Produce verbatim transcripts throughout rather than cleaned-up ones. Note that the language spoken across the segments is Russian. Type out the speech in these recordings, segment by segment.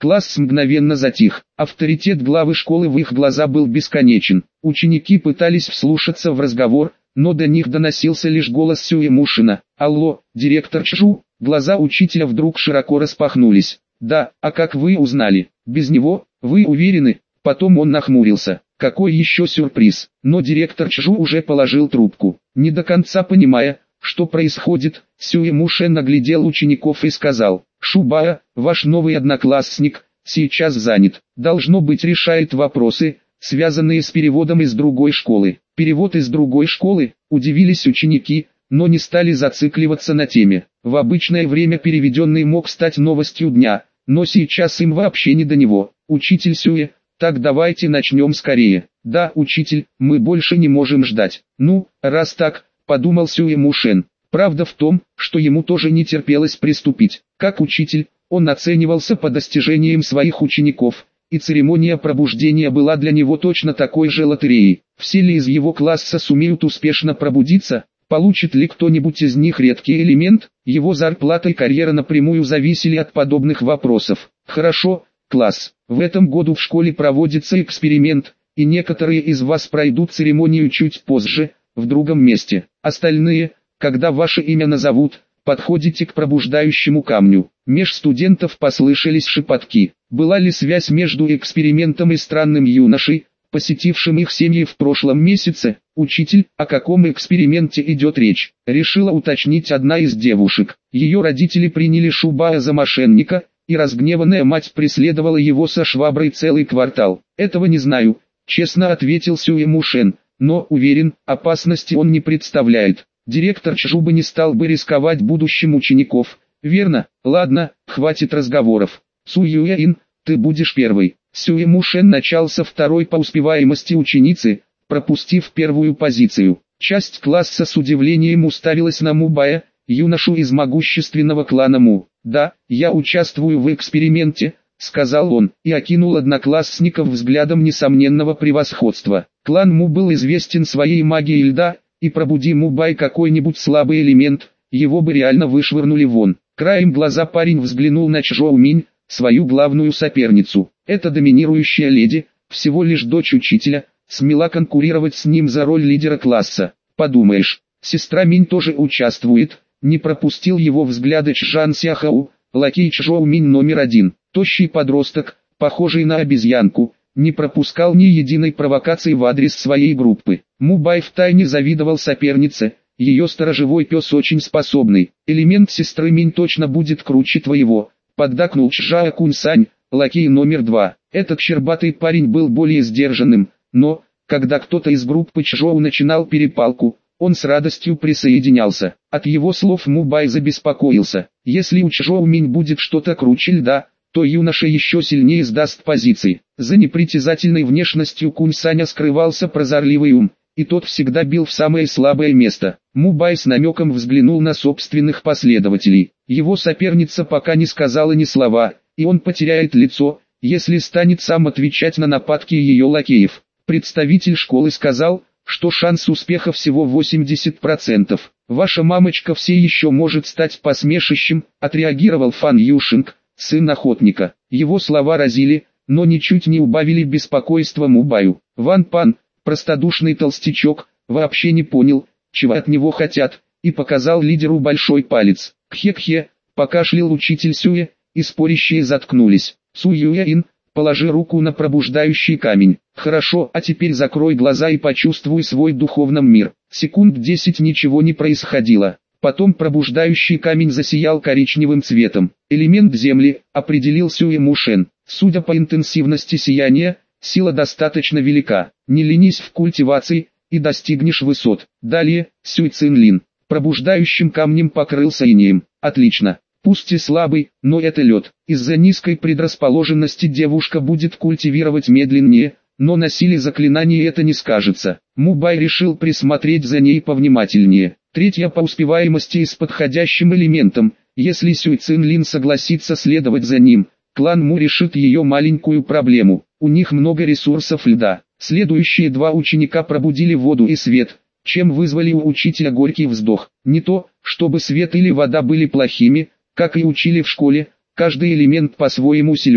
Класс мгновенно затих. Авторитет главы школы в их глаза был бесконечен. Ученики пытались вслушаться в разговор, но до них доносился лишь голос Сюэ Мушина. «Алло, директор Чжу?» Глаза учителя вдруг широко распахнулись. «Да, а как вы узнали? Без него? Вы уверены?» Потом он нахмурился. Какой еще сюрприз? Но директор Чжу уже положил трубку. Не до конца понимая, что происходит, Сюэ Мушен наглядел учеников и сказал: «Шубая, ваш новый одноклассник, сейчас занят. Должно быть, решает вопросы, связанные с переводом из другой школы». Перевод из другой школы? Удивились ученики, но не стали зацикливаться на теме. В обычное время переведенный мог стать новостью дня, но сейчас им вообще не до него. «Учитель Сюэ, так давайте начнем скорее». «Да, учитель, мы больше не можем ждать». «Ну, раз так», — подумал Сюэ Мушен. Правда в том, что ему тоже не терпелось приступить. Как учитель, он оценивался по достижениям своих учеников, и церемония пробуждения была для него точно такой же лотереей. Все ли из его класса сумеют успешно пробудиться? Получит ли кто-нибудь из них редкий элемент? Его зарплата и карьера напрямую зависели от подобных вопросов. Хорошо, класс. В этом году в школе проводится эксперимент, и некоторые из вас пройдут церемонию чуть позже, в другом месте. Остальные, когда ваше имя назовут, подходите к пробуждающему камню. Меж студентов послышались шепотки. Была ли связь между экспериментом и странным юношей, посетившим их семьи в прошлом месяце? «Учитель, о каком эксперименте идет речь?» — решила уточнить одна из девушек. Ее родители приняли Шубая за мошенника, и разгневанная мать преследовала его со шваброй целый квартал. «Этого не знаю», — честно ответил Сюэ Мушен, «но, уверен, опасности он не представляет. Директор Чжу бы не стал бы рисковать будущим учеников, верно? Ладно, хватит разговоров. Цуюэин, ты будешь первой». Сюэ Мушен начал со второй по успеваемости ученицы, пропустив первую позицию. Часть класса с удивлением уставилась на Мубая, юношу из могущественного клана Му. «Да, я участвую в эксперименте», — сказал он, и окинул одноклассников взглядом несомненного превосходства. Клан Му был известен своей магией льда, и пробуди Мубай какой-нибудь слабый элемент, его бы реально вышвырнули вон. Краем глаза парень взглянул на Чжоу Минь, свою главную соперницу. Эта доминирующая леди, всего лишь дочь учителя, смела конкурировать с ним за роль лидера класса. Подумаешь, сестра Минь тоже участвует. Не пропустил его взгляды Чжан Сяхау, лакей Чжоу Минь номер один. Тощий подросток, похожий на обезьянку, не пропускал ни единой провокации в адрес своей группы. Мубай втайне завидовал сопернице, ее сторожевой пес очень способный. «Элемент сестры Минь точно будет круче твоего», — поддакнул Чжао Куньсань, лакей номер два. Этот щербатый парень был более сдержанным, но, когда кто-то из группы Чжоу начинал перепалку, он с радостью присоединялся. От его слов Мубай забеспокоился. Если у Чжоу Минь будет что-то круче льда, то юноша еще сильнее сдаст позиции. За непритязательной внешностью Куньсаня скрывался прозорливый ум, и тот всегда бил в самое слабое место. Мубай с намеком взглянул на собственных последователей. Его соперница пока не сказала ни слова, и он потеряет лицо, если станет сам отвечать на нападки ее лакеев. Представитель школы сказал, что шанс успеха всего восемьдесят процентов. «Ваша мамочка все еще может стать посмешищем», — отреагировал Фан Юшинг, сын охотника. Его слова разили, но ничуть не убавили беспокойства Мубаю. Ван Пан, простодушный толстячок, вообще не понял, чего от него хотят, и показал лидеру большой палец. «Кхе-кхе», — покашлял учитель Сюэ, и спорящие заткнулись. «Цуюэин, положи руку на пробуждающий камень». «Хорошо, а теперь закрой глаза и почувствуй свой духовный мир». Секунд десять ничего не происходило. Потом пробуждающий камень засиял коричневым цветом. «Элемент земли», — определил Сюэ Мушен. «Судя по интенсивности сияния, сила достаточно велика. Не ленись в культивации, и достигнешь высот». Далее, Сюй Цинлин. Пробуждающим камнем покрылся инеем. «Отлично. Пусть и слабый, но это лед. Из-за низкой предрасположенности девушка будет культивировать медленнее, но на силе заклинания это не скажется». Мубай решил присмотреть за ней повнимательнее. Третья по успеваемости и с подходящим элементом. Если Сюй Цинлин согласится следовать за ним, клан Му решит ее маленькую проблему. У них много ресурсов льда. Следующие два ученика пробудили воду и свет, чем вызвали у учителя горький вздох. Не то, чтобы свет или вода были плохими, как и учили в школе, каждый элемент по-своему силен.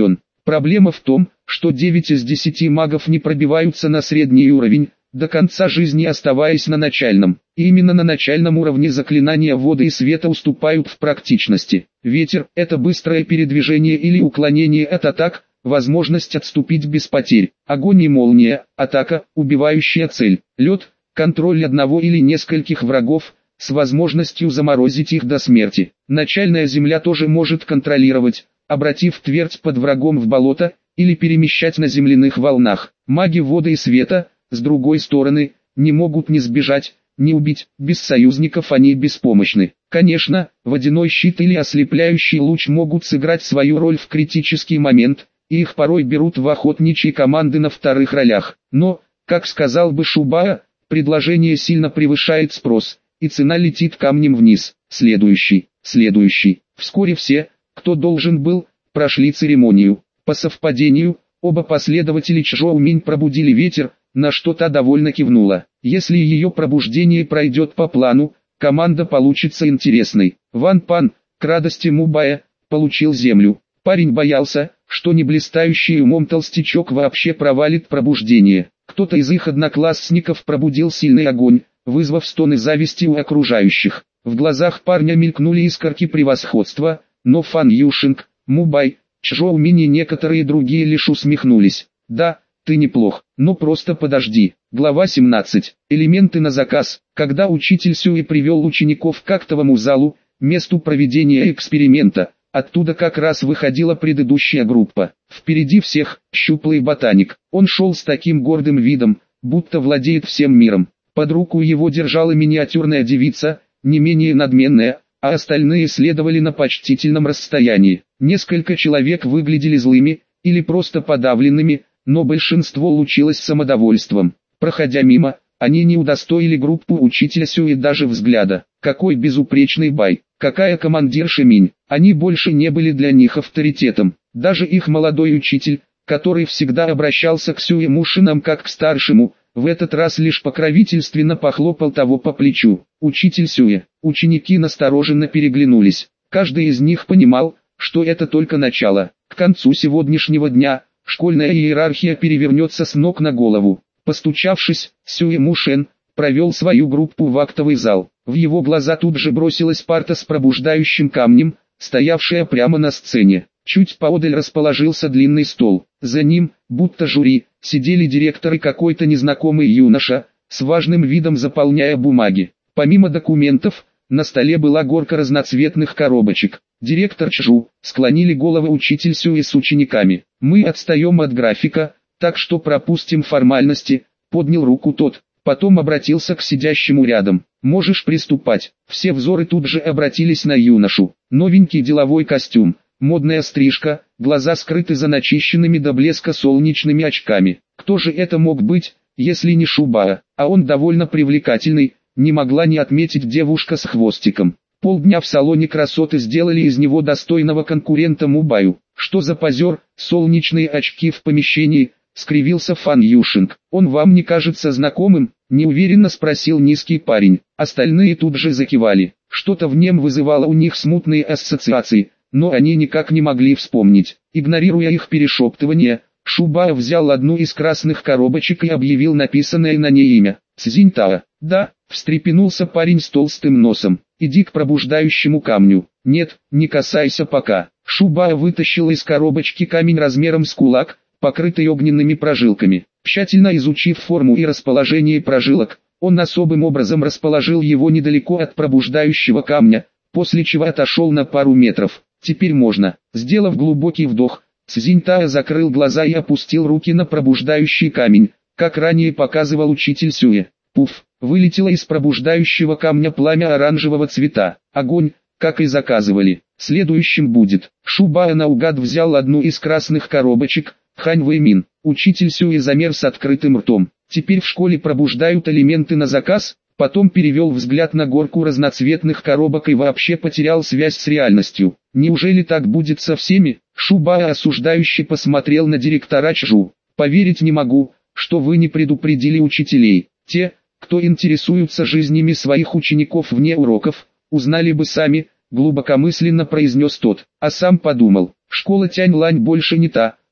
Проблема в том, что девять из десяти магов не пробиваются на средний уровень, до конца жизни оставаясь на начальном. И именно на начальном уровне заклинания воды и света уступают в практичности. Ветер – это быстрое передвижение или уклонение от атак, возможность отступить без потерь. Огонь и молния – атака, убивающая цель. Лед – контроль одного или нескольких врагов, с возможностью заморозить их до смерти. Начальная земля тоже может контролировать, обратив твердь под врагом в болото, или перемещать на земляных волнах. Маги воды и света, с другой стороны, не могут ни сбежать, ни убить, без союзников они беспомощны. Конечно, водяной щит или ослепляющий луч могут сыграть свою роль в критический момент, и их порой берут в охотничьи команды на вторых ролях. Но, как сказал бы Шубая, предложение сильно превышает спрос, и цена летит камнем вниз. Следующий, следующий. Вскоре все, кто должен был, прошли церемонию. По совпадению, оба последователя Чжоу Минь пробудили ветер, на что та довольно кивнула. Если ее пробуждение пройдет по плану, команда получится интересной. Ван Пан, к радости Мубая, получил землю. Парень боялся, что не блистающий умом толстячок вообще провалит пробуждение. Кто-то из их одноклассников пробудил сильный огонь, вызвав стоны зависти у окружающих. В глазах парня мелькнули искорки превосходства, но Фан Юшинг, Мубай, Чжоу Минь и некоторые другие лишь усмехнулись. Да, ты неплох, но просто подожди. Глава семнадцать. Элементы на заказ. Когда учитель Сюэ привел учеников к актовому залу, месту проведения эксперимента, оттуда как раз выходила предыдущая группа. Впереди всех, щуплый ботаник. Он шел с таким гордым видом, будто владеет всем миром. Под руку его держала миниатюрная девица, не менее надменная, а остальные следовали на почтительном расстоянии. Несколько человек выглядели злыми, или просто подавленными, но большинство лучилось самодовольством. Проходя мимо, они не удостоили группу учителя Сюэ даже взгляда. Какой безупречный бай, какая командирша Минь. Они больше не были для них авторитетом. Даже их молодой учитель, который всегда обращался к Сюэ Мушинам как к старшему, в этот раз лишь покровительственно похлопал того по плечу. Учитель Сюэ. Ученики настороженно переглянулись. Каждый из них понимал, что это только начало. К концу сегодняшнего дня школьная иерархия перевернется с ног на голову. Постучавшись, Сюэ Мушен провел свою группу в актовый зал. В его глаза тут же бросилась парта с пробуждающим камнем, стоявшая прямо на сцене. Чуть поодаль расположился длинный стол. За ним, будто жюри, сидели директор и какой-то незнакомый юноша, с важным видом заполняя бумаги. Помимо документов, на столе была горка разноцветных коробочек. Директор Чжу, склонили головы учитель Сюэ с учениками. Мы отстаем от графика, так что пропустим формальности, поднял руку тот. Потом обратился к сидящему рядом. Можешь приступать. Все взоры тут же обратились на юношу. Новенький деловой костюм, модная стрижка, глаза скрыты за начищенными до блеска солнечными очками. Кто же это мог быть, если не Шубая? А он довольно привлекательный, не могла не отметить девушка с хвостиком. Полдня в салоне красоты сделали из него достойного конкурента Мубаю. Что за позер, солнечные очки в помещении, скривился Фан Юшинг. Он вам не кажется знакомым? Неуверенно спросил низкий парень. Остальные тут же закивали. Что-то в нем вызывало у них смутные ассоциации, но они никак не могли вспомнить. Игнорируя их перешептывание, Шубая взял одну из красных коробочек и объявил написанное на ней имя. Цзиньтао. Да, встрепенулся парень с толстым носом. Иди к пробуждающему камню. Нет, не касайся пока. Шубая вытащил из коробочки камень размером с кулак, покрытый огненными прожилками. Тщательно изучив форму и расположение прожилок, он особым образом расположил его недалеко от пробуждающего камня, после чего отошел на пару метров. Теперь можно. Сделав глубокий вдох, Цзиньтао закрыл глаза и опустил руки на пробуждающий камень, как ранее показывал учитель Сюэ. Пуф, вылетело из пробуждающего камня пламя оранжевого цвета. Огонь, как и заказывали. Следующим будет. Шубая наугад взял одну из красных коробочек. Хань Вэймин. Учитель Сюэ замер с открытым ртом. Теперь в школе пробуждают элементы на заказ? Потом перевел взгляд на горку разноцветных коробок и вообще потерял связь с реальностью. Неужели так будет со всеми? Шубая осуждающе посмотрел на директора Чжу. Поверить не могу, что вы не предупредили учителей. Те, кто интересуются жизнями своих учеников вне уроков, узнали бы сами, глубокомысленно произнес тот. А сам подумал, школа Тяньлань больше не та,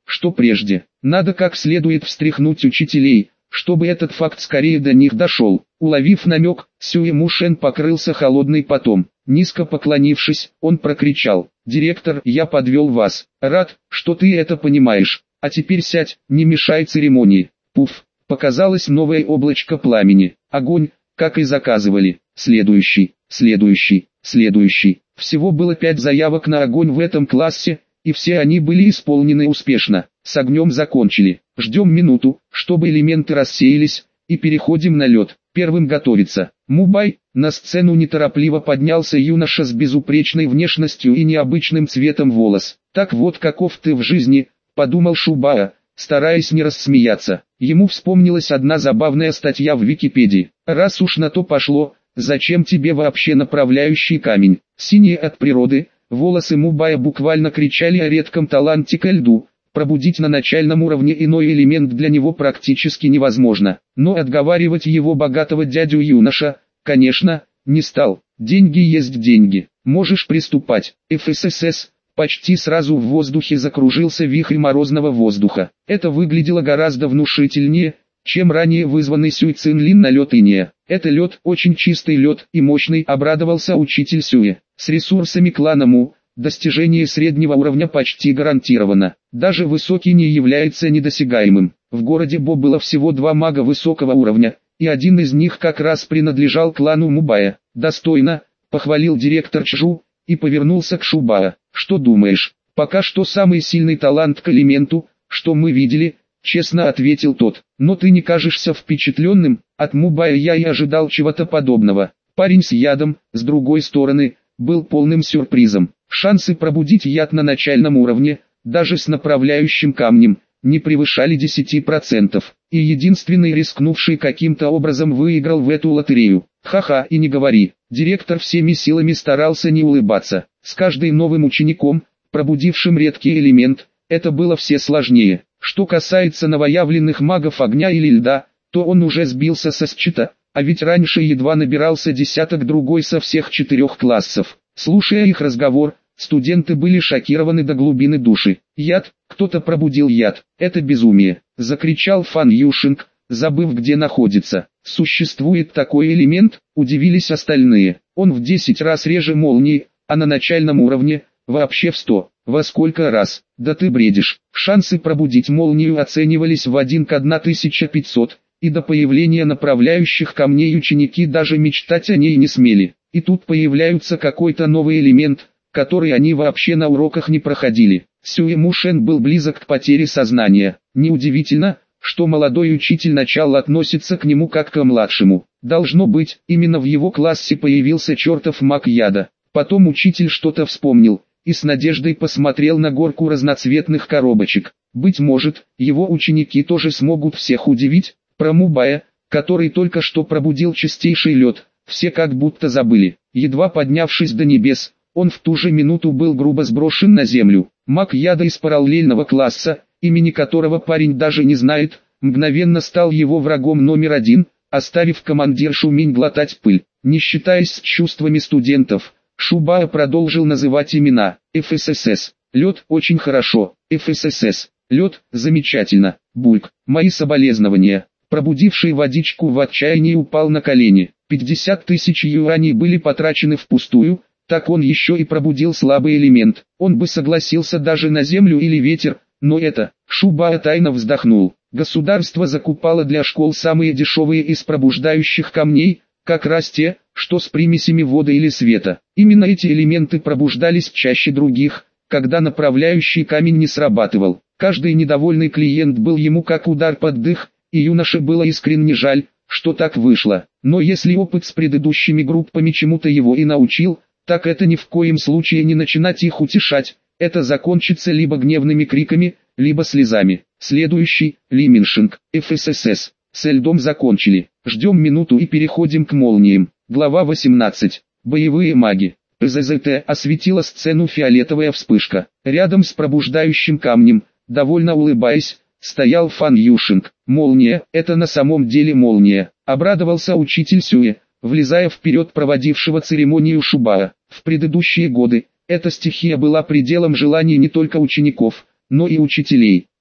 что прежде. Надо как следует встряхнуть учителей, чтобы этот факт скорее до них дошел. Уловив намек, Сюэ Мушен покрылся холодным потом. Низко поклонившись, он прокричал: «Директор, я подвел вас. Рад, что ты это понимаешь. А теперь сядь, не мешай церемонии». Пуф, показалось новое облачко пламени. Огонь, как и заказывали. Следующий, следующий, следующий. Всего было пять заявок на огонь в этом классе, и все они были исполнены успешно. С огнем закончили. Ждем минуту, чтобы элементы рассеялись, и переходим на лед. Первым готовится Мубай. На сцену неторопливо поднялся юноша с безупречной внешностью и необычным цветом волос. «Так вот каков ты в жизни», — подумал Шубая, стараясь не рассмеяться. Ему вспомнилась одна забавная статья в Википедии. «Раз уж на то пошло, зачем тебе вообще направляющий камень?» Синие от природы, волосы Мубая буквально кричали о редком таланте ко льду. Пробудить на начальном уровне иной элемент для него практически невозможно. Но отговаривать его богатого дядю юноша, конечно, не стал. Деньги есть деньги. Можешь приступать. эф эс эс эс. Почти сразу в воздухе закружился вихрь морозного воздуха. Это выглядело гораздо внушительнее, чем ранее вызванный Сюэ Цинлин налет иния. Это лед, очень чистый лед и мощный, обрадовался учитель Сюэ. С ресурсами клана Му, достижение среднего уровня почти гарантировано. Даже высокий не является недосягаемым. В городе Бо было всего два мага высокого уровня, и один из них как раз принадлежал клану Мубая. «Достойно», — похвалил директор Чжу, и повернулся к Шубая. «Что думаешь?» «Пока что самый сильный талант к элементу, что мы видели», — честно ответил тот. «Но ты не кажешься впечатленным, от Мубая я и ожидал чего-то подобного». Парень с ядом, с другой стороны, был полным сюрпризом. Шансы пробудить яд на начальном уровне, даже с направляющим камнем, не превышали десяти процентов. И единственный рискнувший каким-то образом выиграл в эту лотерею. Ха-ха, и не говори. Директор всеми силами старался не улыбаться. С каждым новым учеником, пробудившим редкий элемент, это было все сложнее. Что касается новоявленных магов огня или льда, то он уже сбился со счета, а ведь раньше едва набирался десяток другой со всех четырех классов. Слушая их разговор, студенты были шокированы до глубины души. «Яд, кто-то пробудил яд, это безумие!» — закричал Фан Юшинг, забыв где находится. «Существует такой элемент?» — удивились остальные. «Он в десять раз реже молнии, а на начальном уровне вообще в сто. Во сколько раз? Да ты бредишь!» Шансы пробудить молнию оценивались в один к тысяче пятьсот, и до появления направляющих камней ученики даже мечтать о ней не смели. И тут появляется какой-то новый элемент, который они вообще на уроках не проходили. Сюэ Мушен был близок к потере сознания. Неудивительно, что молодой учитель начал относиться к нему как к младшему. Должно быть, именно в его классе появился чертов маг яда. Потом учитель что-то вспомнил, и с надеждой посмотрел на горку разноцветных коробочек. Быть может, его ученики тоже смогут всех удивить. Про Мубая, который только что пробудил чистейший лед, все как будто забыли. Едва поднявшись до небес, он в ту же минуту был грубо сброшен на землю. Маг яда из параллельного класса, имени которого парень даже не знает, мгновенно стал его врагом номер один, оставив командиршу Минь глотать пыль. Не считаясь с чувствами студентов, Шубая продолжил называть имена. эф эс эс эс. Лед очень хорошо. эф эс эс эс. Лед замечательно. Бульк. Мои соболезнования. Пробудивший водичку в отчаянии упал на колени. пятьдесят тысяч юаней были потрачены впустую, так он еще и пробудил слабый элемент. Он бы согласился даже на землю или ветер, но это... Шубая тайно вздохнул. Государство закупало для школ самые дешевые из пробуждающих камней, как раз те, что с примесями воды или света. Именно эти элементы пробуждались чаще других, когда направляющий камень не срабатывал. Каждый недовольный клиент был ему как удар под дых, и юноше было искренне жаль, что так вышло. Но если опыт с предыдущими группами чему-то его и научил, так это ни в коем случае не начинать их утешать. Это закончится либо гневными криками, либо слезами. Следующий, Ли Миншинг, эф эс эс эс. С льдом закончили. Ждем минуту и переходим к молниям. Глава восемнадцать. Боевые маги. ПЗЗТ осветила сцену фиолетовая вспышка. Рядом с пробуждающим камнем, довольно улыбаясь, стоял Фан Юшинг. «Молния, это на самом деле молния», — обрадовался учитель Сюэ, влезая вперед проводившего церемонию Шубая. В предыдущие годы, эта стихия была пределом желаний не только учеников, но и учителей.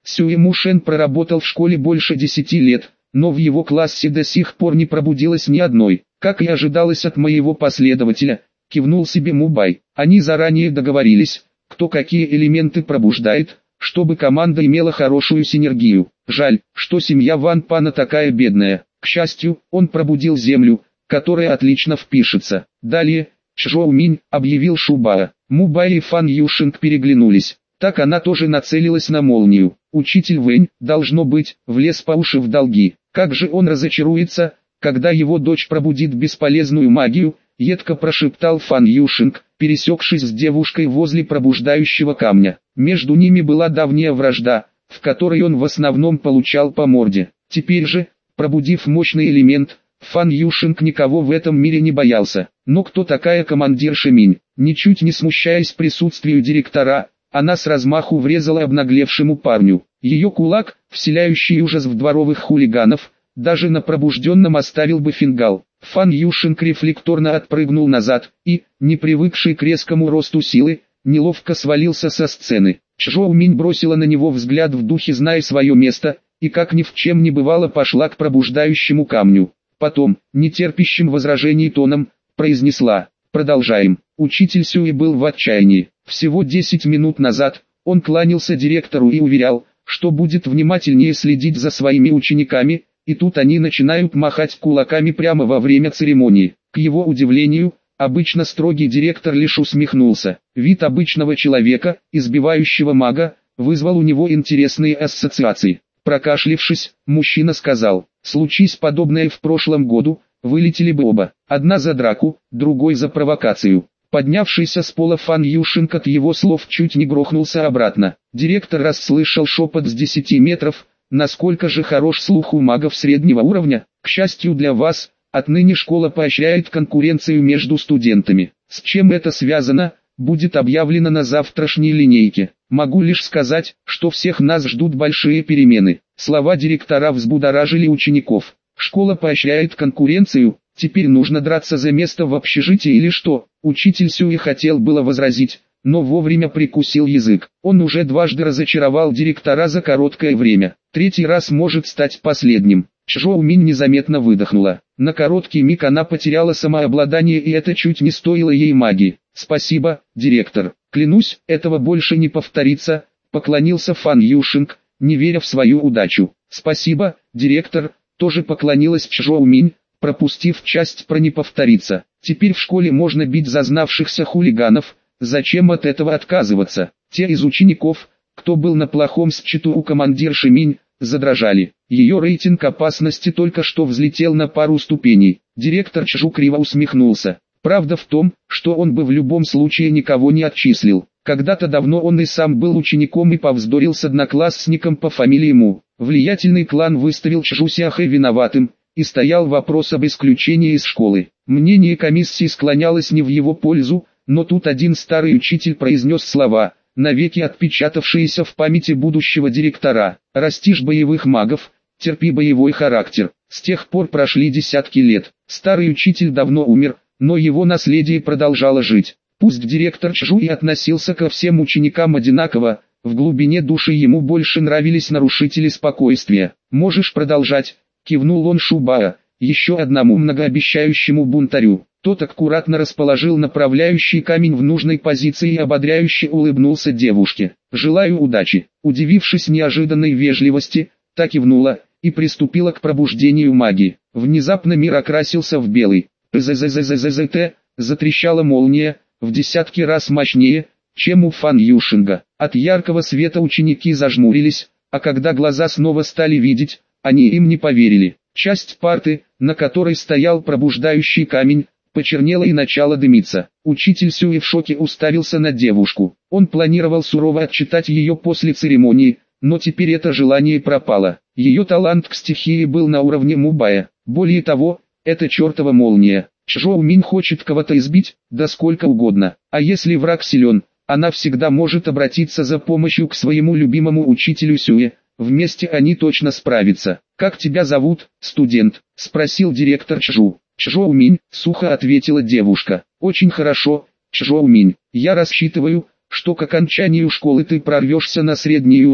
Сюэ Мушен проработал в школе больше десяти лет, но в его классе до сих пор не пробудилось ни одной, как и ожидалось от моего последователя, кивнул себе Мубай. Они заранее договорились, кто какие элементы пробуждает, чтобы команда имела хорошую синергию. Жаль, что семья Ван Пана такая бедная. К счастью, он пробудил землю, которая отлично впишется. Далее, Чжоу Минь, объявил Шубара. Мубай и Фан Юшинг переглянулись. Так она тоже нацелилась на молнию. Учитель Вэнь, должно быть, влез по уши в долги. Как же он разочаруется, когда его дочь пробудит бесполезную магию, едко прошептал Фан Юшинг, пересекшись с девушкой возле пробуждающего камня. Между ними была давняя вражда, в которой он в основном получал по морде. Теперь же, пробудив мощный элемент, Фан Юшинг никого в этом мире не боялся. Но кто такая командирша Минь? Ничуть не смущаясь присутствию директора, она с размаху врезала обнаглевшему парню. Ее кулак, вселяющий ужас в дворовых хулиганов, даже на пробужденном оставил бы фингал. Фан Юшинг рефлекторно отпрыгнул назад и, не привыкший к резкому росту силы, неловко свалился со сцены. Чжоу Минь бросила на него взгляд в духе «знай свое место», и как ни в чем не бывало пошла к пробуждающему камню. Потом, нетерпящим возражений тоном, произнесла: «Продолжаем». Учитель Сюэ был в отчаянии. Всего десять минут назад, он кланялся директору и уверял, что будет внимательнее следить за своими учениками, и тут они начинают махать кулаками прямо во время церемонии. К его удивлению, обычно строгий директор лишь усмехнулся. Вид обычного человека, избивающего мага, вызвал у него интересные ассоциации. Прокашлившись, мужчина сказал: «Случись подобное в прошлом году, вылетели бы оба, одна за драку, другой за провокацию». Поднявшийся с пола Фан Юшинг от его слов чуть не грохнулся обратно. Директор расслышал шепот с десяти метров. Насколько же хорош слух у магов среднего уровня? К счастью для вас, отныне школа поощряет конкуренцию между студентами. С чем это связано, будет объявлено на завтрашней линейке. Могу лишь сказать, что всех нас ждут большие перемены. Слова директора взбудоражили учеников. Школа поощряет конкуренцию, теперь нужно драться за место в общежитии или что? Учитель Сюэ хотел было возразить, но вовремя прикусил язык. Он уже дважды разочаровал директора за короткое время. Третий раз может стать последним. Чжоу Минь незаметно выдохнула. На короткий миг она потеряла самообладание, и это чуть не стоило ей магии. «Спасибо, директор. Клянусь, этого больше не повторится», — поклонился Фан Юшинг, не веря в свою удачу. «Спасибо, директор», — тоже поклонилась Чжоу Минь, пропустив часть про «не повторится». Теперь в школе можно бить зазнавшихся хулиганов. Зачем от этого отказываться? Те из учеников, кто был на плохом счету у командирши Минь, задрожали. Ее рейтинг опасности только что взлетел на пару ступеней. Директор Чжу криво усмехнулся. Правда в том, что он бы в любом случае никого не отчислил. Когда-то давно он и сам был учеником и повздорил с одноклассником по фамилии Му. Влиятельный клан выставил Чжу Сяхэ виноватым, и стоял вопрос об исключении из школы. Мнение комиссии склонялось не в его пользу, но тут один старый учитель произнес слова, навеки отпечатавшиеся в памяти будущего директора: «Растишь боевых магов, терпи боевой характер». С тех пор прошли десятки лет. Старый учитель давно умер, но его наследие продолжало жить. Пусть директор Чжу и относился ко всем ученикам одинаково, в глубине души ему больше нравились нарушители спокойствия. «Можешь продолжать», — кивнул он Шубара, еще одному многообещающему бунтарю. Тот аккуратно расположил направляющий камень в нужной позиции и ободряюще улыбнулся девушке. «Желаю удачи». Удивившись неожиданной вежливости, та кивнула и приступила к пробуждению магии. Внезапно мир окрасился в белый. «ЗЗЗЗЗЗТ», затрещала молния, в десятки раз мощнее, чем у Фан Юшинга. От яркого света ученики зажмурились, а когда глаза снова стали видеть, они им не поверили. Часть парты, на которой стоял пробуждающий камень, почернела и начала дымиться. Учитель Сюэ в шоке уставился на девушку. Он планировал сурово отчитать ее после церемонии, но теперь это желание пропало. Ее талант к стихии был на уровне Мубая. Более того, это чертова молния. Чжоу Минь хочет кого-то избить, да сколько угодно. А если враг силен, она всегда может обратиться за помощью к своему любимому учителю Сюэ. Вместе они точно справятся. «Как тебя зовут, студент?» — спросил директор Чжу. «Чжоу Минь», — сухо ответила девушка. «Очень хорошо, Чжоу Минь. Я рассчитываю, что к окончанию школы ты прорвешься на средний уровень,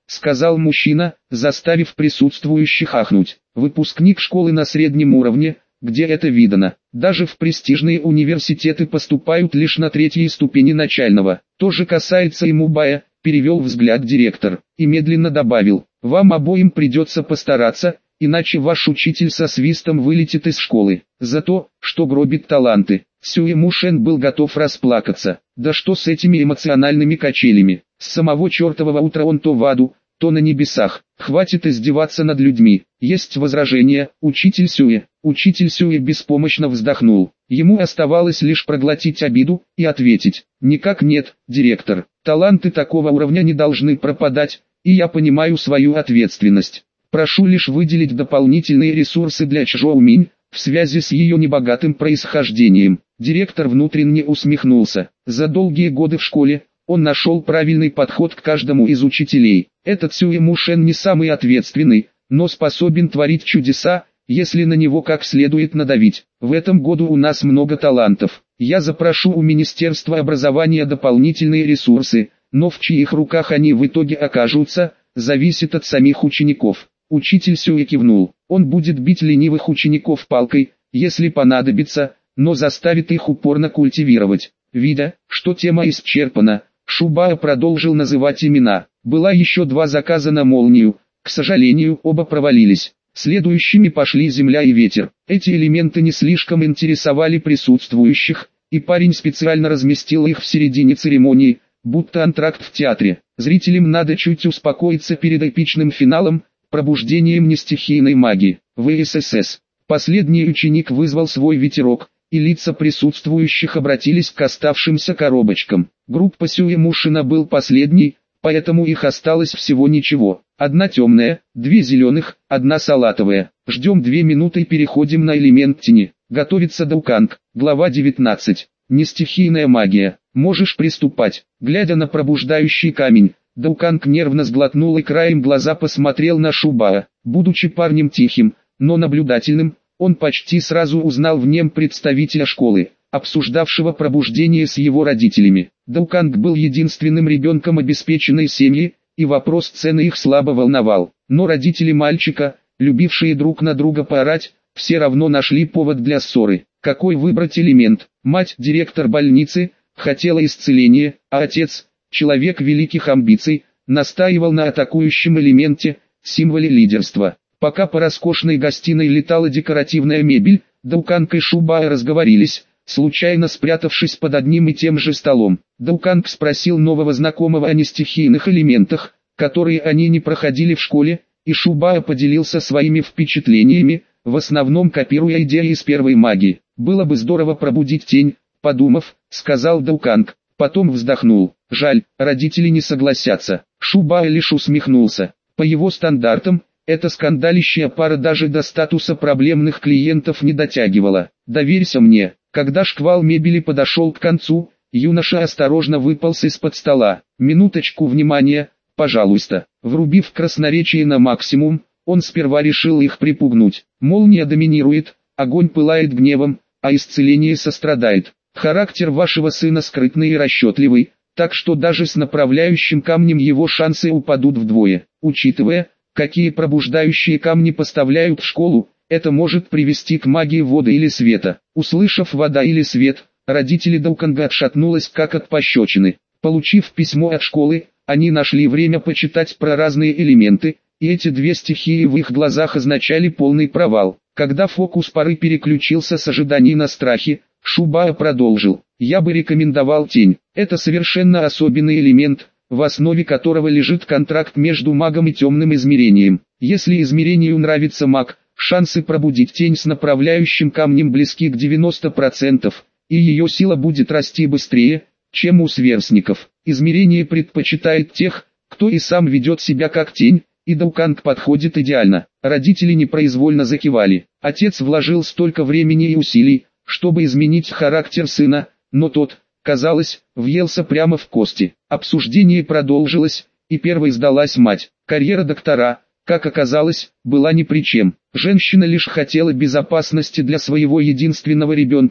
сказал мужчина, заставив присутствующих ахнуть. Выпускник школы на среднем уровне, где это видано. Даже в престижные университеты поступают лишь на третьей ступени начального. То же касается и Мубая, перевел взгляд директор, и медленно добавил, вам обоим придется постараться, иначе ваш учитель со свистом вылетит из школы. За то, что гробит таланты. Сюэ Мушен был готов расплакаться. Да что с этими эмоциональными качелями? С самого чертового утра он то в аду, то на небесах. Хватит издеваться над людьми. Есть возражения, учитель Сюэ. Учитель Сюэ беспомощно вздохнул. Ему оставалось лишь проглотить обиду и ответить. Никак нет, директор. Таланты такого уровня не должны пропадать, и я понимаю свою ответственность. Прошу лишь выделить дополнительные ресурсы для Чжоу Минь, в связи с ее небогатым происхождением. Директор внутренне усмехнулся. За долгие годы в школе, он нашел правильный подход к каждому из учителей. Этот Сюэ Мушен не самый ответственный, но способен творить чудеса, если на него как следует надавить. В этом году у нас много талантов. Я запрошу у Министерства образования дополнительные ресурсы, но в чьих руках они в итоге окажутся, зависит от самих учеников. Учитель Сюэ кивнул. Он будет бить ленивых учеников палкой, если понадобится, но заставит их упорно культивировать. Видя, что тема исчерпана, Шубао продолжил называть имена. Было еще два заказа на молнию, к сожалению, оба провалились. Следующими пошли земля и ветер. Эти элементы не слишком интересовали присутствующих, и парень специально разместил их в середине церемонии, будто антракт в театре. Зрителям надо чуть успокоиться перед эпичным финалом, пробуждением нестихийной магии. ВСС. Последний ученик вызвал свой ветерок, и лица присутствующих обратились к оставшимся коробочкам. Группа Сюэ Мушина был последней, поэтому их осталось всего ничего. Одна темная, две зеленых, одна салатовая. Ждем две минуты и переходим на элемент тени. Готовится Дауканг. Глава девятнадцать. Нестихийная магия. Можешь приступать. Глядя на пробуждающий камень, Дауканг нервно сглотнул и краем глаза посмотрел на Шубао. Будучи парнем тихим, но наблюдательным, он почти сразу узнал в нем представителя школы, обсуждавшего пробуждение с его родителями. Дауканг был единственным ребенком обеспеченной семьи, и вопрос цены их слабо волновал. Но родители мальчика, любившие друг на друга поорать, все равно нашли повод для ссоры. Какой выбрать элемент? Мать, директор больницы, хотела исцеления, а отец, человек великих амбиций, настаивал на атакующем элементе, символе лидерства. Пока по роскошной гостиной летала декоративная мебель, Дауканг и Шубао разговорились, случайно спрятавшись под одним и тем же столом. Дауканг спросил нового знакомого о нестихийных элементах, которые они не проходили в школе, и Шубао поделился своими впечатлениями, в основном копируя идеи из первой магии. «Было бы здорово пробудить тень», подумав, сказал Дауканг, потом вздохнул. «Жаль, родители не согласятся». Шубао лишь усмехнулся. По его стандартам, эта скандалищая пара даже до статуса проблемных клиентов не дотягивала. «Доверься мне». Когда шквал мебели подошел к концу, юноша осторожно выполз из-под стола. «Минуточку внимания, пожалуйста». Врубив красноречие на максимум, он сперва решил их припугнуть. Молния доминирует, огонь пылает гневом, а исцеление сострадает. Характер вашего сына скрытный и расчетливый, так что даже с направляющим камнем его шансы упадут вдвое. Учитывая, какие пробуждающие камни поставляют в школу, это может привести к магии воды или света. Услышав «вода» или «свет», родители Дауканга отшатнулись как от пощечины. Получив письмо от школы, они нашли время почитать про разные элементы, и эти две стихии в их глазах означали полный провал. Когда фокус пары переключился с ожиданий на страхи, Шубао продолжил. «Я бы рекомендовал тень. Это совершенно особенный элемент, в основе которого лежит контракт между магом и темным измерением. Если измерению нравится маг, шансы пробудить тень с направляющим камнем близки к девяноста процентам, и ее сила будет расти быстрее, чем у сверстников. Измерение предпочитает тех, кто и сам ведет себя как тень, и Дауканг подходит идеально». Родители непроизвольно закивали. Отец вложил столько времени и усилий, чтобы изменить характер сына, но тот, казалось, въелся прямо в кости. Обсуждение продолжилось, и первой сдалась мать. Карьера доктора, как оказалось, была ни при чем. Женщина лишь хотела безопасности для своего единственного ребенка,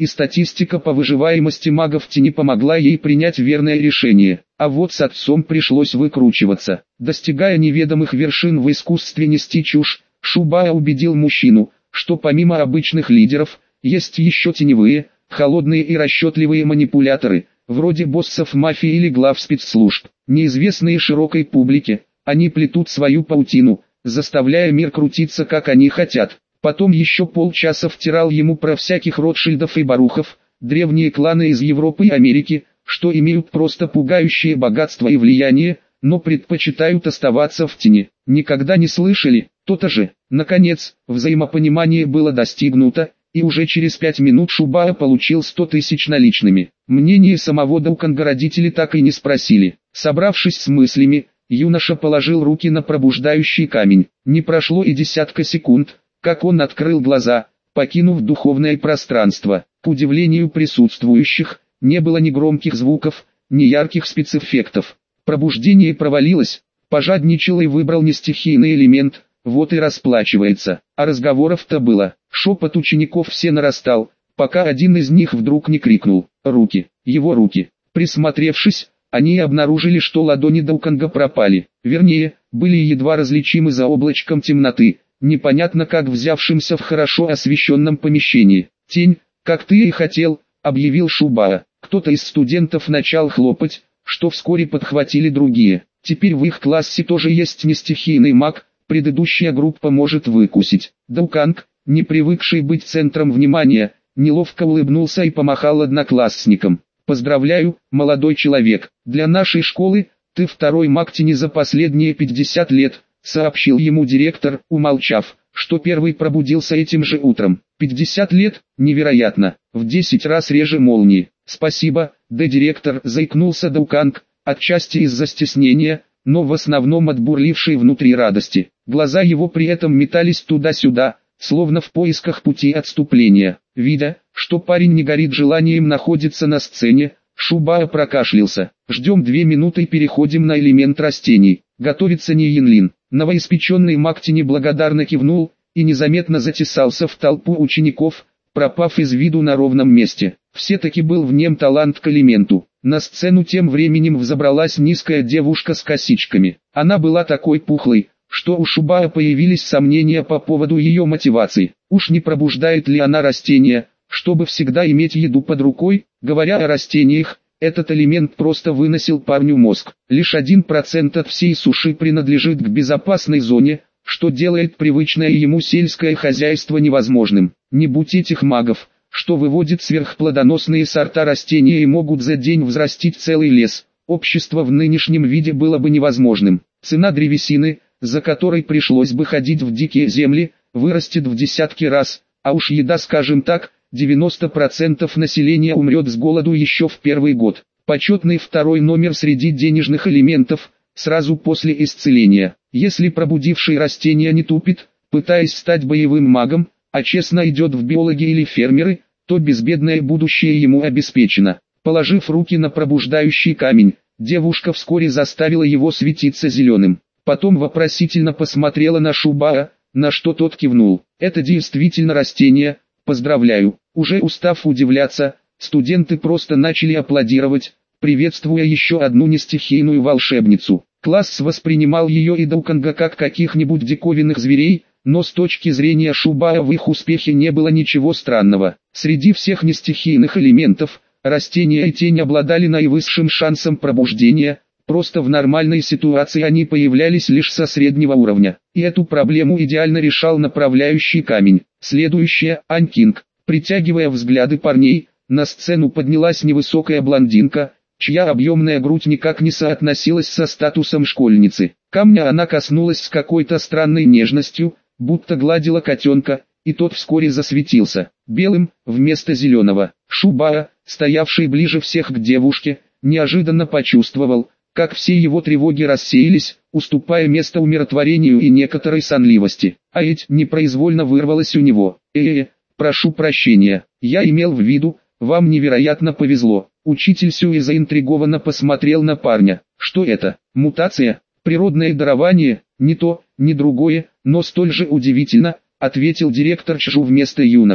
и статистика по выживаемости магов тени помогла ей принять верное решение. А вот с отцом пришлось выкручиваться. Достигая неведомых вершин в искусстве нести чушь, Шубая убедил мужчину, что помимо обычных лидеров, есть еще теневые, холодные и расчетливые манипуляторы, вроде боссов мафии или глав спецслужб. Неизвестные широкой публике, они плетут свою паутину, заставляя мир крутиться как они хотят. Потом еще полчаса втирал ему про всяких Ротшильдов и Барухов, древние кланы из Европы и Америки, что имеют просто пугающее богатство и влияние, но предпочитают оставаться в тени. Никогда не слышали, то-то же. Наконец, взаимопонимание было достигнуто, и уже через пять минут Шубая получил сто тысяч наличными. Мнение самого Дауканга родители так и не спросили. Собравшись с мыслями, юноша положил руки на пробуждающий камень. Не прошло и десятка секунд, как он открыл глаза, покинув духовное пространство. К удивлению присутствующих, не было ни громких звуков, ни ярких спецэффектов. Пробуждение провалилось, пожадничал и выбрал нестихийный элемент, вот и расплачивается. А разговоров-то было. Шепот учеников все нарастал, пока один из них вдруг не крикнул: «Руки! Его руки!». Присмотревшись, они обнаружили, что ладони Дауканга пропали. Вернее, были едва различимы за облачком темноты, непонятно как взявшимся в хорошо освещенном помещении. «Тень, как ты и хотел», — объявил Шубая. Кто-то из студентов начал хлопать, что вскоре подхватили другие. Теперь в их классе тоже есть нестихийный маг, предыдущая группа может выкусить. Дауканг, не привыкший быть центром внимания, неловко улыбнулся и помахал одноклассникам. «Поздравляю, молодой человек, для нашей школы ты второй маг тени за последние пятьдесят лет», сообщил ему директор, умолчав, что первый пробудился этим же утром. пятьдесят лет? Невероятно, в десять раз реже молнии. «Спасибо, да директор», заикнулся Дауканг, отчасти из-за стеснения, но в основном от бурлившей внутри радости. Глаза его при этом метались туда-сюда, словно в поисках пути отступления. Видя, что парень не горит желанием находиться на сцене, Шубая прокашлялся. «Ждем две минуты и переходим на элемент растений. Готовится не Янлин». Новоиспеченный маг тени благодарно кивнул и незаметно затесался в толпу учеников, пропав из виду на ровном месте. Все-таки был в нем талант к элементу. На сцену тем временем взобралась низкая девушка с косичками. Она была такой пухлой, что у Шубая появились сомнения по поводу ее мотивации. Уж не пробуждает ли она растения, чтобы всегда иметь еду под рукой? Говоря о растениях, этот элемент просто выносил парню мозг. Лишь один процент от всей суши принадлежит к безопасной зоне, что делает привычное ему сельское хозяйство невозможным. Не будь этих магов, что выводит сверхплодоносные сорта растения и могут за день взрастить целый лес, общество в нынешнем виде было бы невозможным. Цена древесины, за которой пришлось бы ходить в дикие земли, вырастет в десятки раз, а уж еда, скажем так, девяносто процентов населения умрет с голоду еще в первый год. Почетный второй номер среди денежных элементов, сразу после исцеления. Если пробудивший растение не тупит, пытаясь стать боевым магом, а честно идет в биологи или фермеры, то безбедное будущее ему обеспечено. Положив руки на пробуждающий камень, девушка вскоре заставила его светиться зеленым. Потом вопросительно посмотрела на Шубая, на что тот кивнул. «Это действительно растение, поздравляю». Уже устав удивляться, студенты просто начали аплодировать, приветствуя еще одну нестихийную волшебницу. Класс воспринимал ее и Дауканга как каких-нибудь диковинных зверей, но с точки зрения Шубая в их успехе не было ничего странного. Среди всех нестихийных элементов, растения и тень обладали наивысшим шансом пробуждения, просто в нормальной ситуации они появлялись лишь со среднего уровня. И эту проблему идеально решал направляющий камень. Следующая, Анькинг. Притягивая взгляды парней, на сцену поднялась невысокая блондинка, чья объемная грудь никак не соотносилась со статусом школьницы. Камня она коснулась с какой-то странной нежностью, будто гладила котенка, и тот вскоре засветился, белым, вместо зеленого. Шубая, стоявший ближе всех к девушке, неожиданно почувствовал, как все его тревоги рассеялись, уступая место умиротворению и некоторой сонливости. А ведь непроизвольно вырвалось у него: «Э-э-э, прошу прощения, я имел в виду, вам невероятно повезло». Учитель Сюи заинтригованно посмотрел на парня. «Что это? Мутация? Природное дарование?» «Ни то, ни другое, но столь же удивительно», ответил директор Чжу вместо юноши.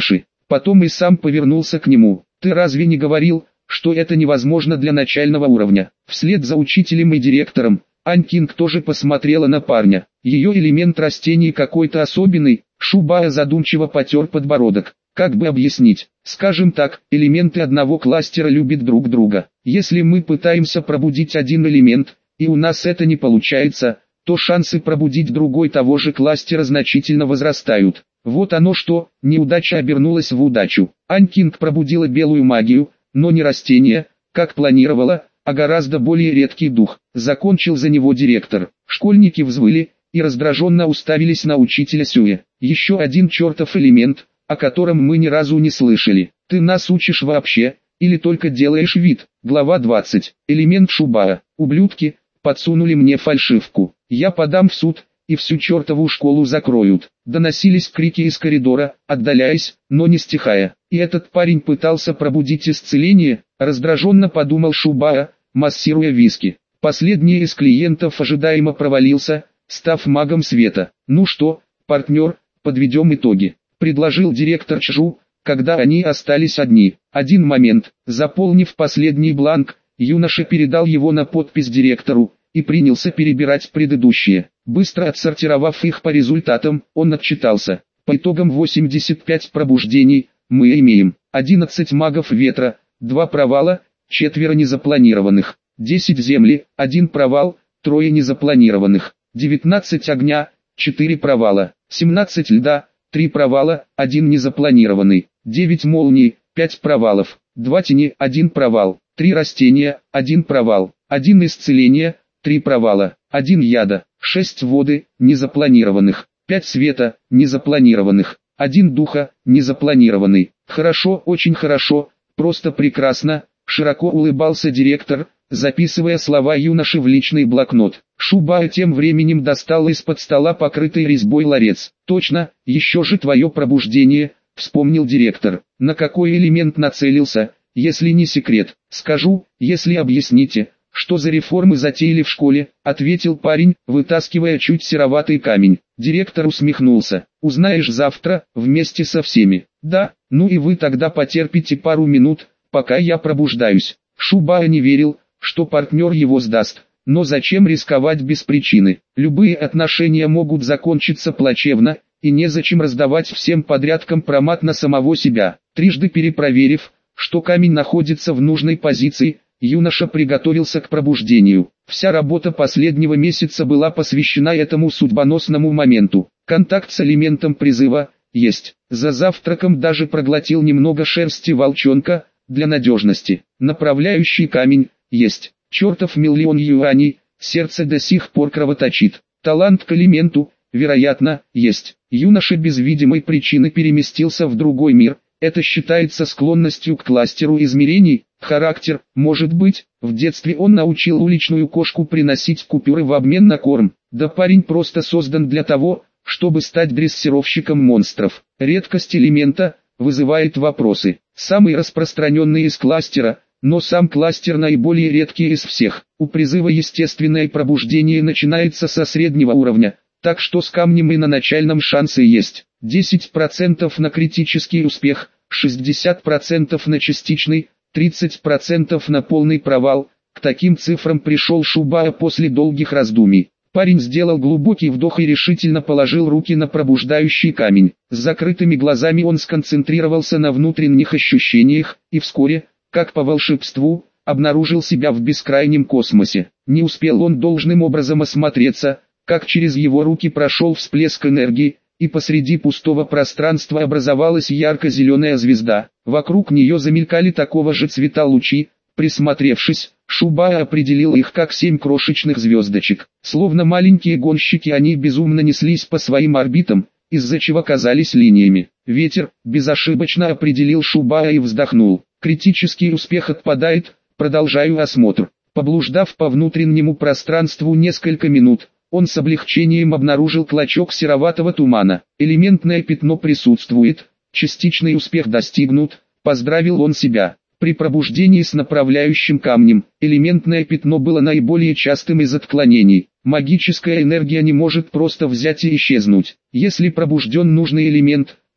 потом и сам повернулся к нему. «Ты разве не говорил, что это невозможно для начального уровня?» Вслед за учителем и директором, Ань Кинг тоже посмотрела на парня. Ее элемент растений какой-то особенный. Шубая задумчиво потер подбородок. Как бы объяснить? Скажем так, элементы одного кластера любят друг друга. Если мы пытаемся пробудить один элемент, и у нас это не получается, то шансы пробудить другой того же кластера значительно возрастают. Вот оно что, неудача обернулась в удачу. Ань Кинг пробудила белую магию, но не растение, как планировала, а гораздо более редкий дух. Закончил за него директор. Школьники взвыли и раздраженно уставились на учителя Сюэ. Еще один чертов элемент, о котором мы ни разу не слышали. Ты нас учишь вообще, или только делаешь вид? Глава двадцать. Элемент Шубая. Ублюдки, подсунули мне фальшивку. Я подам в суд, и всю чертову школу закроют. Доносились крики из коридора, отдаляясь, но не стихая. И этот парень пытался пробудить исцеление, раздраженно подумал Шубая, массируя виски. Последний из клиентов ожидаемо провалился, став магом света. «Ну что, партнер, подведем итоги», — предложил директор Чжу, когда они остались одни. Один момент. Заполнив последний бланк, юноша передал его на подпись директору и принялся перебирать предыдущие. Быстро отсортировав их по результатам, он отчитался. По итогам восемьдесят пять пробуждений, мы имеем одиннадцать магов ветра, два провала, четверо незапланированных, десять земли, один провал, трое незапланированных, девятнадцать огня, четыре провала, семнадцать льда, три провала, один незапланированный, девять молний, пять провалов, два тени, один провал, три растения, один провал, один исцеления, три провала, один яда, шесть воды, незапланированных, пять света, незапланированных, один духа, незапланированный. Хорошо, очень хорошо, просто прекрасно, широко улыбался директор, записывая слова юноши в личный блокнот. Шубая тем временем достал из-под стола покрытый резьбой ларец. «Точно, еще же твое пробуждение», — вспомнил директор. «На какой элемент нацелился, если не секрет?» «Скажу, если объясните, что за реформы затеяли в школе», — ответил парень, вытаскивая чуть сероватый камень. Директор усмехнулся. «Узнаешь завтра, вместе со всеми». «Да, ну и вы тогда потерпите пару минут, пока я пробуждаюсь». Шубая не верил, что партнер его сдаст. Но зачем рисковать без причины? Любые отношения могут закончиться плачевно, и незачем раздавать всем подряд компромат на самого себя. Трижды перепроверив, что камень находится в нужной позиции, юноша приготовился к пробуждению. Вся работа последнего месяца была посвящена этому судьбоносному моменту. Контакт с элементом призыва есть. За завтраком даже проглотил немного шерсти волчонка, для надежности. Направляющий камень есть. Чертов миллион юаней, сердце до сих пор кровоточит. Талант к элементу, вероятно, есть. Юноша без видимой причины переместился в другой мир. Это считается склонностью к кластеру измерений. Характер, может быть, в детстве он научил уличную кошку приносить купюры в обмен на корм. Да парень просто создан для того, чтобы стать дрессировщиком монстров. Редкость элемента вызывает вопросы. Самый распространенный из кластера, но сам кластер наиболее редкий из всех. У призыва естественное пробуждение начинается со среднего уровня, так что с камнем и на начальном шансы есть. десять процентов на критический успех, шестьдесят процентов на частичный, тридцать процентов на полный провал. К таким цифрам пришел Шубая после долгих раздумий. Парень сделал глубокий вдох и решительно положил руки на пробуждающий камень. С закрытыми глазами он сконцентрировался на внутренних ощущениях, и вскоре, как по волшебству, обнаружил себя в бескрайнем космосе. Не успел он должным образом осмотреться, как через его руки прошел всплеск энергии, и посреди пустого пространства образовалась ярко-зеленая звезда. Вокруг нее замелькали такого же цвета лучи. Присмотревшись, Шубая определил их как семь крошечных звездочек. Словно маленькие гонщики они безумно неслись по своим орбитам, из-за чего казались линиями. Ветер, безошибочно определил Шубая и вздохнул. Критический успех отпадает, продолжаю осмотр. Поблуждав по внутреннему пространству несколько минут, он с облегчением обнаружил клочок сероватого тумана. Элементное пятно присутствует, частичный успех достигнут, поздравил он себя. При пробуждении с направляющим камнем, элементное пятно было наиболее частым из отклонений. Магическая энергия не может просто взять и исчезнуть. Если пробужден нужный элемент,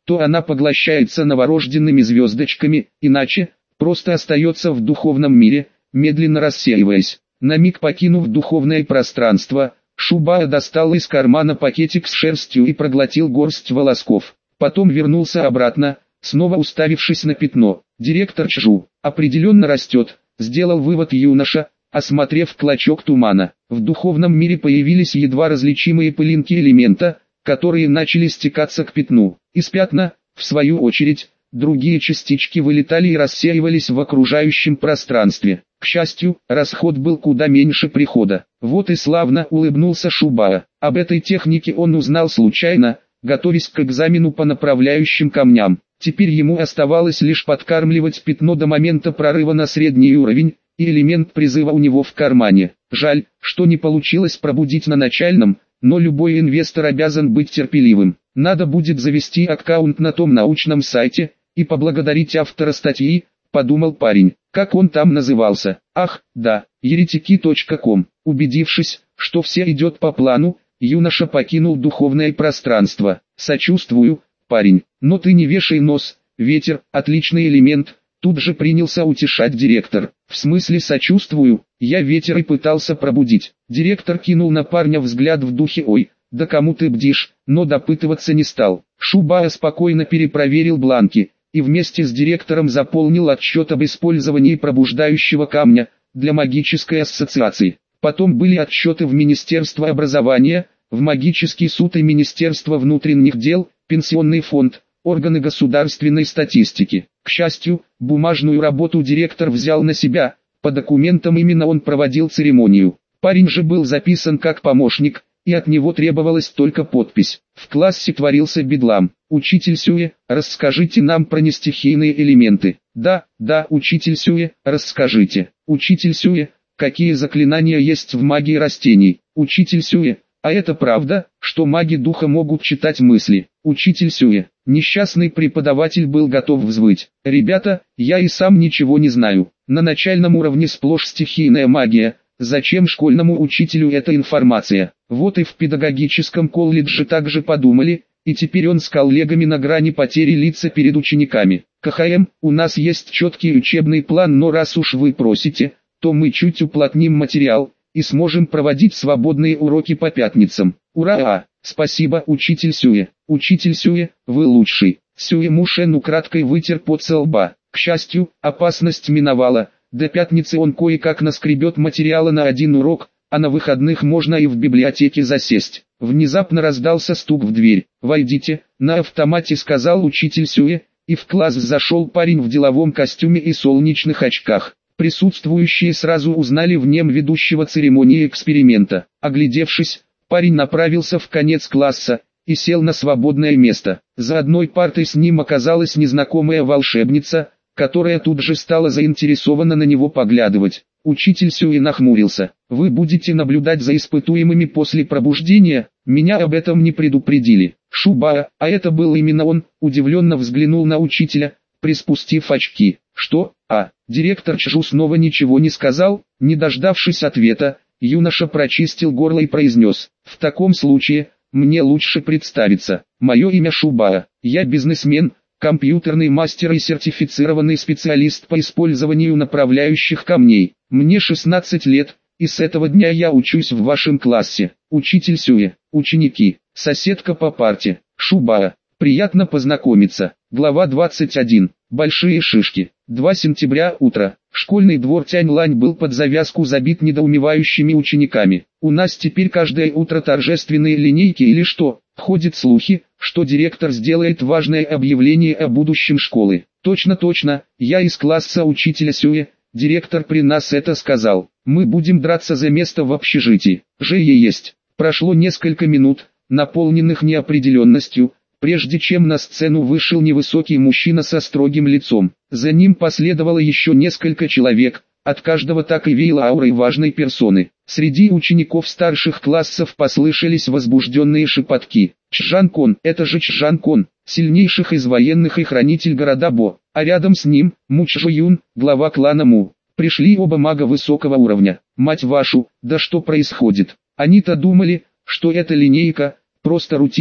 то она поглощается новорожденными звездочками, иначе, просто остается в духовном мире, медленно рассеиваясь. На миг покинув духовное пространство, Шубая достал из кармана пакетик с шерстью и проглотил горсть волосков. Потом вернулся обратно, снова уставившись на пятно. Директор Чжу определенно растет, сделал вывод юноша, осмотрев клочок тумана. В духовном мире появились едва различимые пылинки элемента, которые начали стекаться к пятну. Из пятна, в свою очередь, другие частички вылетали и рассеивались в окружающем пространстве. К счастью, расход был куда меньше прихода. Вот и славно, улыбнулся Шубая. Об этой технике он узнал случайно, готовясь к экзамену по направляющим камням. Теперь ему оставалось лишь подкармливать пятно до момента прорыва на средний уровень, и элемент призыва у него в кармане. Жаль, что не получилось пробудить на начальном, но любой инвестор обязан быть терпеливым. Надо будет завести аккаунт на том научном сайте и поблагодарить автора статьи, подумал парень. Как он там назывался? Ах, да, еретики точка ком. Убедившись, что все идет по плану, юноша покинул духовное пространство. Сочувствую, парень, но ты не вешай нос, ветер, отличный элемент, тут же принялся утешать директор. В смысле сочувствую, я ветер и пытался пробудить. Директор кинул на парня взгляд в духе «Ой, да кому ты бдишь», но допытываться не стал. Шубая спокойно перепроверил бланки и вместе с директором заполнил отчет об использовании пробуждающего камня для магической ассоциации. Потом были отчеты в Министерство образования, в Магический суд и Министерство внутренних дел, Пенсионный фонд, органы государственной статистики. К счастью, бумажную работу директор взял на себя, по документам именно он проводил церемонию. Парень же был записан как помощник, и от него требовалась только подпись. В классе творился бедлам. «Учитель Сюэ, расскажите нам про нестихийные элементы». «Да, да, учитель Сюэ, расскажите». «Учитель Сюэ, какие заклинания есть в магии растений?» «Учитель Сюэ, а это правда, что маги духа могут читать мысли?» «Учитель Сюэ». Несчастный преподаватель был готов взвыть. «Ребята, я и сам ничего не знаю. На начальном уровне сплошь стихийная магия. Зачем школьному учителю эта информация?» Вот и в педагогическом колледже также подумали, и теперь он с коллегами на грани потери лица перед учениками. «КХМ, у нас есть четкий учебный план, но раз уж вы просите, то мы чуть уплотним материал и сможем проводить свободные уроки по пятницам». «Ура! Спасибо, учитель Сюэ. Учитель Сюэ, вы лучший». Сюэ Мушен украдкой вытер пот со лба. К счастью, опасность миновала. До пятницы он кое-как наскребет материала на один урок, а на выходных можно и в библиотеке засесть. Внезапно раздался стук в дверь. «Войдите», — на автомате сказал учитель Сюэ, и в класс зашел парень в деловом костюме и солнечных очках. Присутствующие сразу узнали в нем ведущего церемонии эксперимента. Оглядевшись, парень направился в конец класса и сел на свободное место. За одной партой с ним оказалась незнакомая волшебница, которая тут же стала заинтересованно на него поглядывать. Учитель Сюэ нахмурился. «Вы будете наблюдать за испытуемыми после пробуждения? Меня об этом не предупредили». Шубая, а это был именно он, удивленно взглянул на учителя, приспустив очки. «Что? А?» Директор Чжу снова ничего не сказал. Не дождавшись ответа, юноша прочистил горло и произнес: «В таком случае, мне лучше представиться. Мое имя Шубая, я бизнесмен, компьютерный мастер и сертифицированный специалист по использованию направляющих камней. Мне шестнадцать лет, и с этого дня я учусь в вашем классе. Учитель Сюэ, ученики, соседка по парте, Шубая. Приятно познакомиться». Глава двадцать один. Большие шишки. два сентября, утро. Школьный двор Тяньлань был под завязку забит недоумевающими учениками. «У нас теперь каждое утро торжественные линейки или что?» Ходят слухи, что директор сделает важное объявление о будущем школы. «Точно-точно, я из класса учителя Сюэ, директор при нас это сказал. Мы будем драться за место в общежитии. Же есть». Прошло несколько минут, наполненных неопределенностью, прежде чем на сцену вышел невысокий мужчина со строгим лицом. За ним последовало еще несколько человек, от каждого так и веяло аурой важной персоны. Среди учеников старших классов послышались возбужденные шепотки. «Чжан Кон, это же Чжан Кон, сильнейших из военных и хранитель города Бо». А рядом с ним, Му Чжу Юн, глава клана Му. Пришли оба мага высокого уровня. «Мать вашу, да что происходит?» Они-то думали, что это линейка, просто рутина,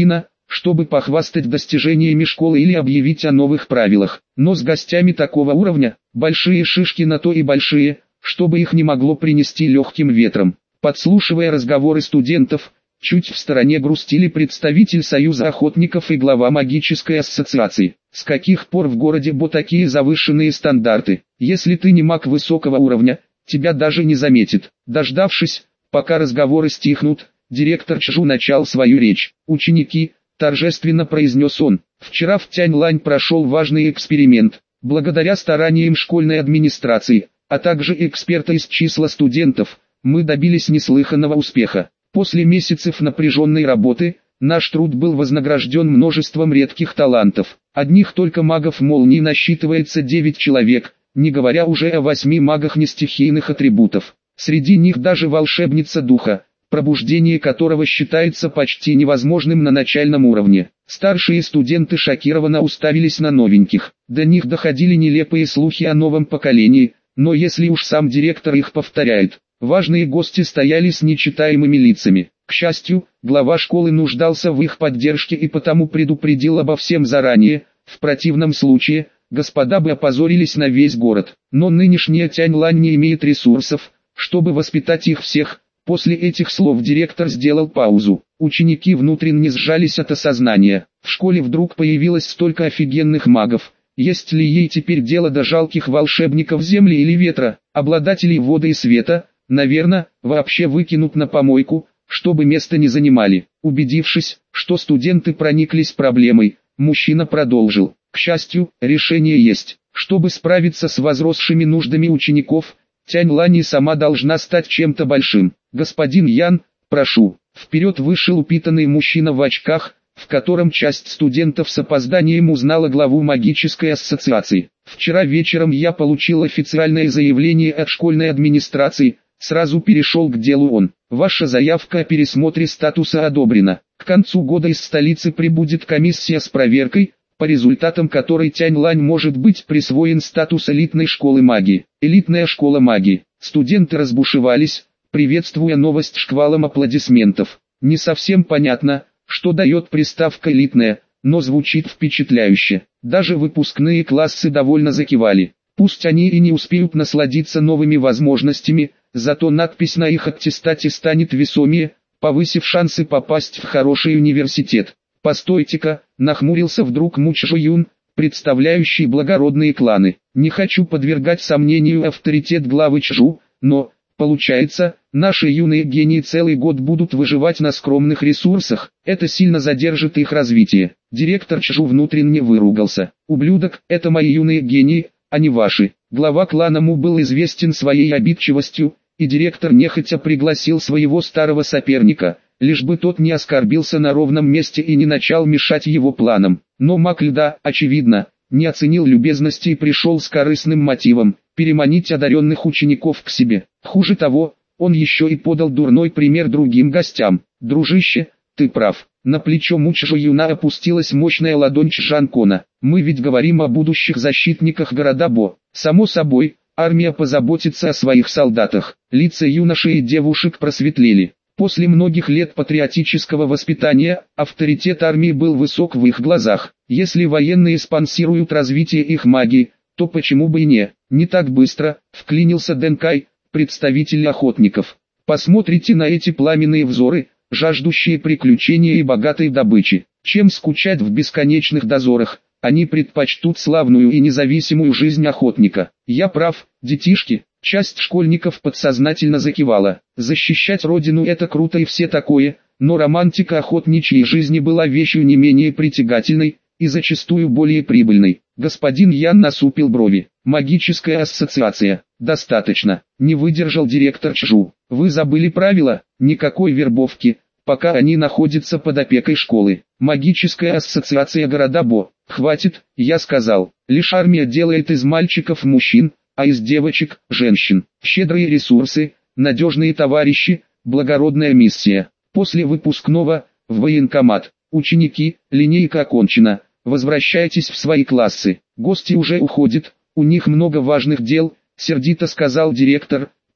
чтобы похвастать достижениями школы или объявить о новых правилах. Но с гостями такого уровня, большие шишки на то и большие, чтобы их не могло принести легким ветром. Подслушивая разговоры студентов, чуть в стороне грустили представитель Союза охотников и глава магической ассоциации. С каких пор в городе Бо такие завышенные стандарты? Если ты не маг высокого уровня, тебя даже не заметит. Дождавшись, пока разговоры стихнут, директор Чжу начал свою речь. «Ученики», — торжественно произнес он, — «вчера в Тяньлань прошел важный эксперимент. Благодаря стараниям школьной администрации, а также эксперта из числа студентов, мы добились неслыханного успеха. После месяцев напряженной работы, наш труд был вознагражден множеством редких талантов. Одних только магов молнии насчитывается девять человек, не говоря уже о восьми магах нестихийных атрибутов. Среди них даже волшебница духа, пробуждение которого считается почти невозможным на начальном уровне. Старшие студенты шокированно уставились на новеньких. До них доходили нелепые слухи о новом поколении, но если уж сам директор их повторяет, важные гости стояли с нечитаемыми лицами. К счастью, глава школы нуждался в их поддержке и потому предупредил обо всем заранее, в противном случае, господа бы опозорились на весь город. Но нынешняя Тяньлань не имеет ресурсов, чтобы воспитать их всех. После этих слов директор сделал паузу. Ученики внутренне сжались от осознания. В школе вдруг появилось столько офигенных магов. Есть ли ей теперь дело до жалких волшебников земли или ветра, обладателей воды и света? Наверное, вообще выкинут на помойку, чтобы место не занимали. Убедившись, что студенты прониклись проблемой, мужчина продолжил. К счастью, решение есть. Чтобы справиться с возросшими нуждами учеников, Тяньлань и сама должна стать чем-то большим. Господин Ян, прошу. Вперед вышел упитанный мужчина в очках, в котором часть студентов с опозданием узнала главу магической ассоциации. Вчера вечером я получил официальное заявление от школьной администрации. Сразу перешел к делу он. Ваша заявка о пересмотре статуса одобрена. К концу года из столицы прибудет комиссия с проверкой, по результатам которой Тяньлань может быть присвоен статус элитной школы магии. Элитная школа магии. Студенты разбушевались, приветствуя новость шквалом аплодисментов. Не совсем понятно, что дает приставка «элитная», но звучит впечатляюще. Даже выпускные классы довольно закивали. Пусть они и не успеют насладиться новыми возможностями, зато надпись на их аттестате станет весомее, повысив шансы попасть в хороший университет. «Постойте-ка», — нахмурился вдруг Му Чжуюн, представляющий благородные кланы. «Не хочу подвергать сомнению авторитет главы Чжу, но, получается, наши юные гении целый год будут выживать на скромных ресурсах, это сильно задержит их развитие». Директор Чжу внутренне выругался. «Ублюдок, это мои юные гении, а не ваши». Глава клана Му был известен своей обидчивостью, и директор нехотя пригласил своего старого соперника, лишь бы тот не оскорбился на ровном месте и не начал мешать его планам. Но маг льда, очевидно, не оценил любезности и пришел с корыстным мотивом – переманить одаренных учеников к себе. Хуже того, он еще и подал дурной пример другим гостям. «Дружище, ты прав». На плечо Му Чжуюна опустилась мощная ладонь Чжанкона. «Мы ведь говорим о будущих защитниках города Бо. Само собой, армия позаботится о своих солдатах». Лица юношей и девушек просветлели. После многих лет патриотического воспитания, авторитет армии был высок в их глазах. Если военные спонсируют развитие их магии, то почему бы и не? Не так быстро, вклинился Дэн Кай, представитель охотников. Посмотрите на эти пламенные взоры, жаждущие приключения и богатой добычи. Чем скучать в бесконечных дозорах, они предпочтут славную и независимую жизнь охотника. Я прав, детишки. Часть школьников подсознательно закивала. Защищать родину — это круто и все такое, но романтика охотничьей жизни была вещью не менее притягательной и зачастую более прибыльной. Господин Ян насупил брови. Магическая ассоциация. Достаточно. Не выдержал директор Чжу. Вы забыли правила? Никакой вербовки, пока они находятся под опекой школы. Магическая ассоциация города Бо. Хватит, я сказал. Лишь армия делает из мальчиков мужчин, а из девочек – женщин. Щедрые ресурсы, надежные товарищи, благородная миссия. После выпускного – в военкомат. Ученики, линейка окончена. Возвращайтесь в свои классы. Гости уже уходят, у них много важных дел, сердито сказал директор,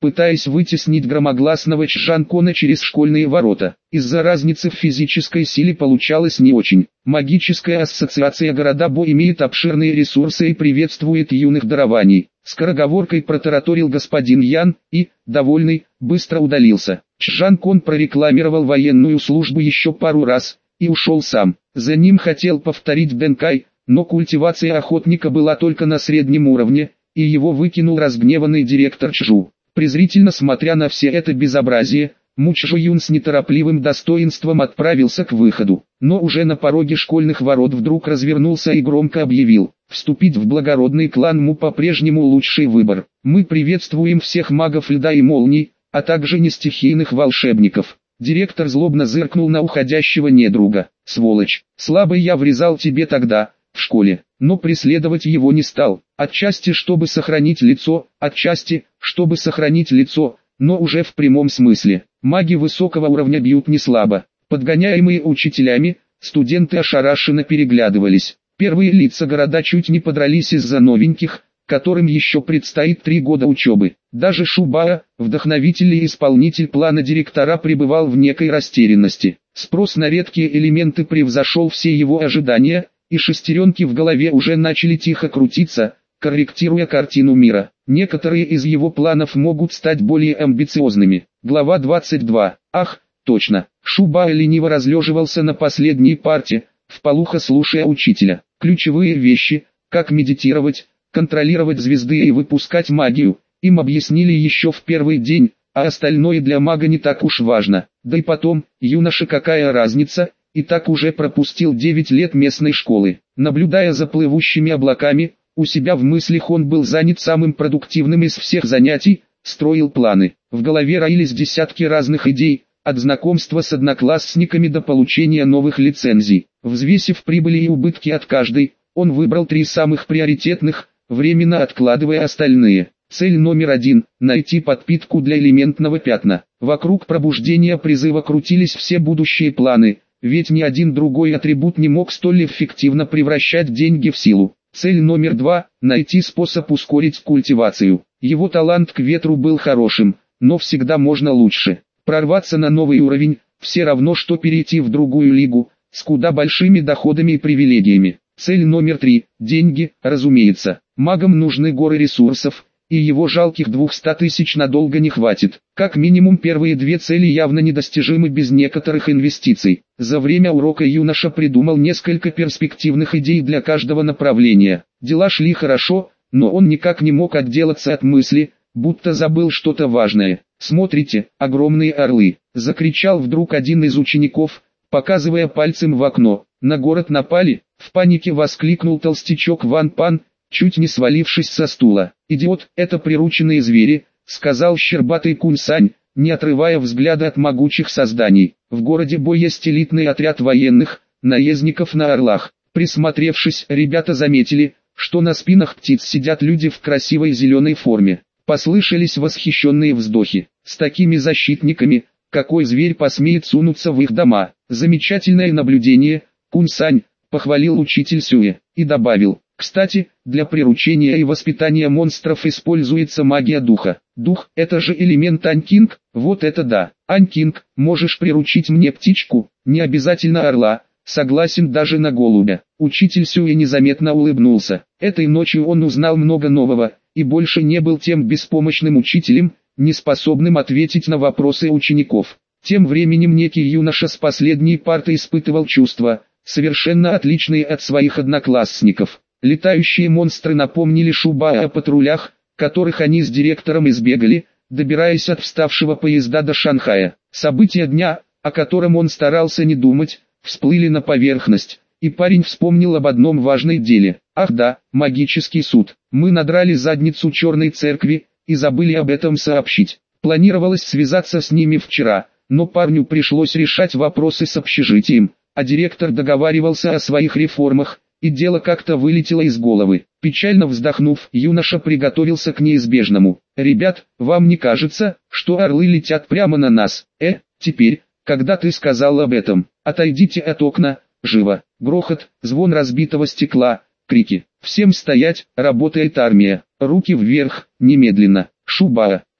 пытаясь вытеснить громогласного Чжанкона через школьные ворота. Из-за разницы в физической силе получалось не очень. Магическая ассоциация города Бо имеет обширные ресурсы и приветствует юных дарований. Скороговоркой протараторил господин Ян и, довольный, быстро удалился. Чжанкон прорекламировал военную службу еще пару раз и ушел сам. За ним хотел повторить Дэнкай, но культивация охотника была только на среднем уровне, и его выкинул разгневанный директор Чжу. Презрительно смотря на все это безобразие, Му Чжуюн с неторопливым достоинством отправился к выходу. Но уже на пороге школьных ворот вдруг развернулся и громко объявил: вступить в благородный клан Му по-прежнему лучший выбор. Мы приветствуем всех магов льда и молний, а также нестихийных волшебников. Директор злобно зыркнул на уходящего недруга. Сволочь, слабый я врезал тебе тогда, в школе, но преследовать его не стал. Отчасти чтобы сохранить лицо, отчасти, чтобы сохранить лицо, но уже в прямом смысле. Маги высокого уровня бьют не слабо. Подгоняемые учителями, студенты ошарашенно переглядывались. Первые лица города чуть не подрались из-за новеньких, которым еще предстоит три года учебы. Даже Шубаа, вдохновитель и исполнитель плана директора, пребывал в некой растерянности. Спрос на редкие элементы превзошел все его ожидания, и шестеренки в голове уже начали тихо крутиться, корректируя картину мира. Некоторые из его планов могут стать более амбициозными. Глава двадцать два. Ах, точно. Шубаа лениво разлеживался на последней парте, вполуха слушая учителя. Ключевые вещи, как медитировать, контролировать звезды и выпускать магию, им объяснили еще в первый день, а остальное для мага не так уж важно. Да и потом, юноша, какая разница, и так уже пропустил девять лет местной школы. Наблюдая за плывущими облаками, у себя в мыслях он был занят самым продуктивным из всех занятий, строил планы. В голове роились десятки разных идей, от знакомства с одноклассниками до получения новых лицензий. Взвесив прибыли и убытки от каждой, он выбрал три самых приоритетных, временно откладывая остальные. Цель номер один – найти подпитку для элементного пятна. Вокруг пробуждения призыва крутились все будущие планы, ведь ни один другой атрибут не мог столь эффективно превращать деньги в силу. Цель номер два – найти способ ускорить культивацию. Его талант к ветру был хорошим, но всегда можно лучше. Прорваться на новый уровень – все равно что перейти в другую лигу, с куда большими доходами и привилегиями. Цель номер три – деньги, разумеется. Магам нужны горы ресурсов, и его жалких двухсот тысяч надолго не хватит. Как минимум первые две цели явно недостижимы без некоторых инвестиций. За время урока юноша придумал несколько перспективных идей для каждого направления. Дела шли хорошо, но он никак не мог отделаться от мысли, будто забыл что-то важное. «Смотрите, огромные орлы!» – закричал вдруг один из учеников, показывая пальцем в окно. «На город напали!» – в панике воскликнул толстячок Ван Пан, чуть не свалившись со стула. «Идиот, это прирученные звери», — сказал щербатый Кунь-Сань, не отрывая взгляда от могучих созданий. «В городе Бо есть элитный отряд военных, наездников на орлах». Присмотревшись, ребята заметили, что на спинах птиц сидят люди в красивой зеленой форме. Послышались восхищенные вздохи. «С такими защитниками, какой зверь посмеет сунуться в их дома?» «Замечательное наблюдение, Кунь-Сань», — похвалил учитель Сюэ, и добавил: «Кстати, для приручения и воспитания монстров используется магия духа. Дух – это же элемент Анькинг, вот это да. Анькинг, можешь приручить мне птичку, не обязательно орла, согласен даже на голубя». Учитель Сюэ незаметно улыбнулся. Этой ночью он узнал много нового, и больше не был тем беспомощным учителем, не способным ответить на вопросы учеников. Тем временем некий юноша с последней парты испытывал чувства, совершенно отличные от своих одноклассников. Летающие монстры напомнили Шубаа о патрулях, которых они с директором избегали, добираясь от вставшего поезда до Шанхая. События дня, о котором он старался не думать, всплыли на поверхность, и парень вспомнил об одном важном деле. Ах да, магический суд. Мы надрали задницу Черной Церкви, и забыли об этом сообщить. Планировалось связаться с ними вчера, но парню пришлось решать вопросы с общежитием, а директор договаривался о своих реформах, и дело как-то вылетело из головы. Печально вздохнув, юноша приготовился к неизбежному. «Ребят, вам не кажется, что орлы летят прямо на нас? Э, теперь, когда ты сказал об этом, отойдите от окна, живо!» Грохот, звон разбитого стекла, крики. «Всем стоять, работает армия! Руки вверх, немедленно!» «Шубаа,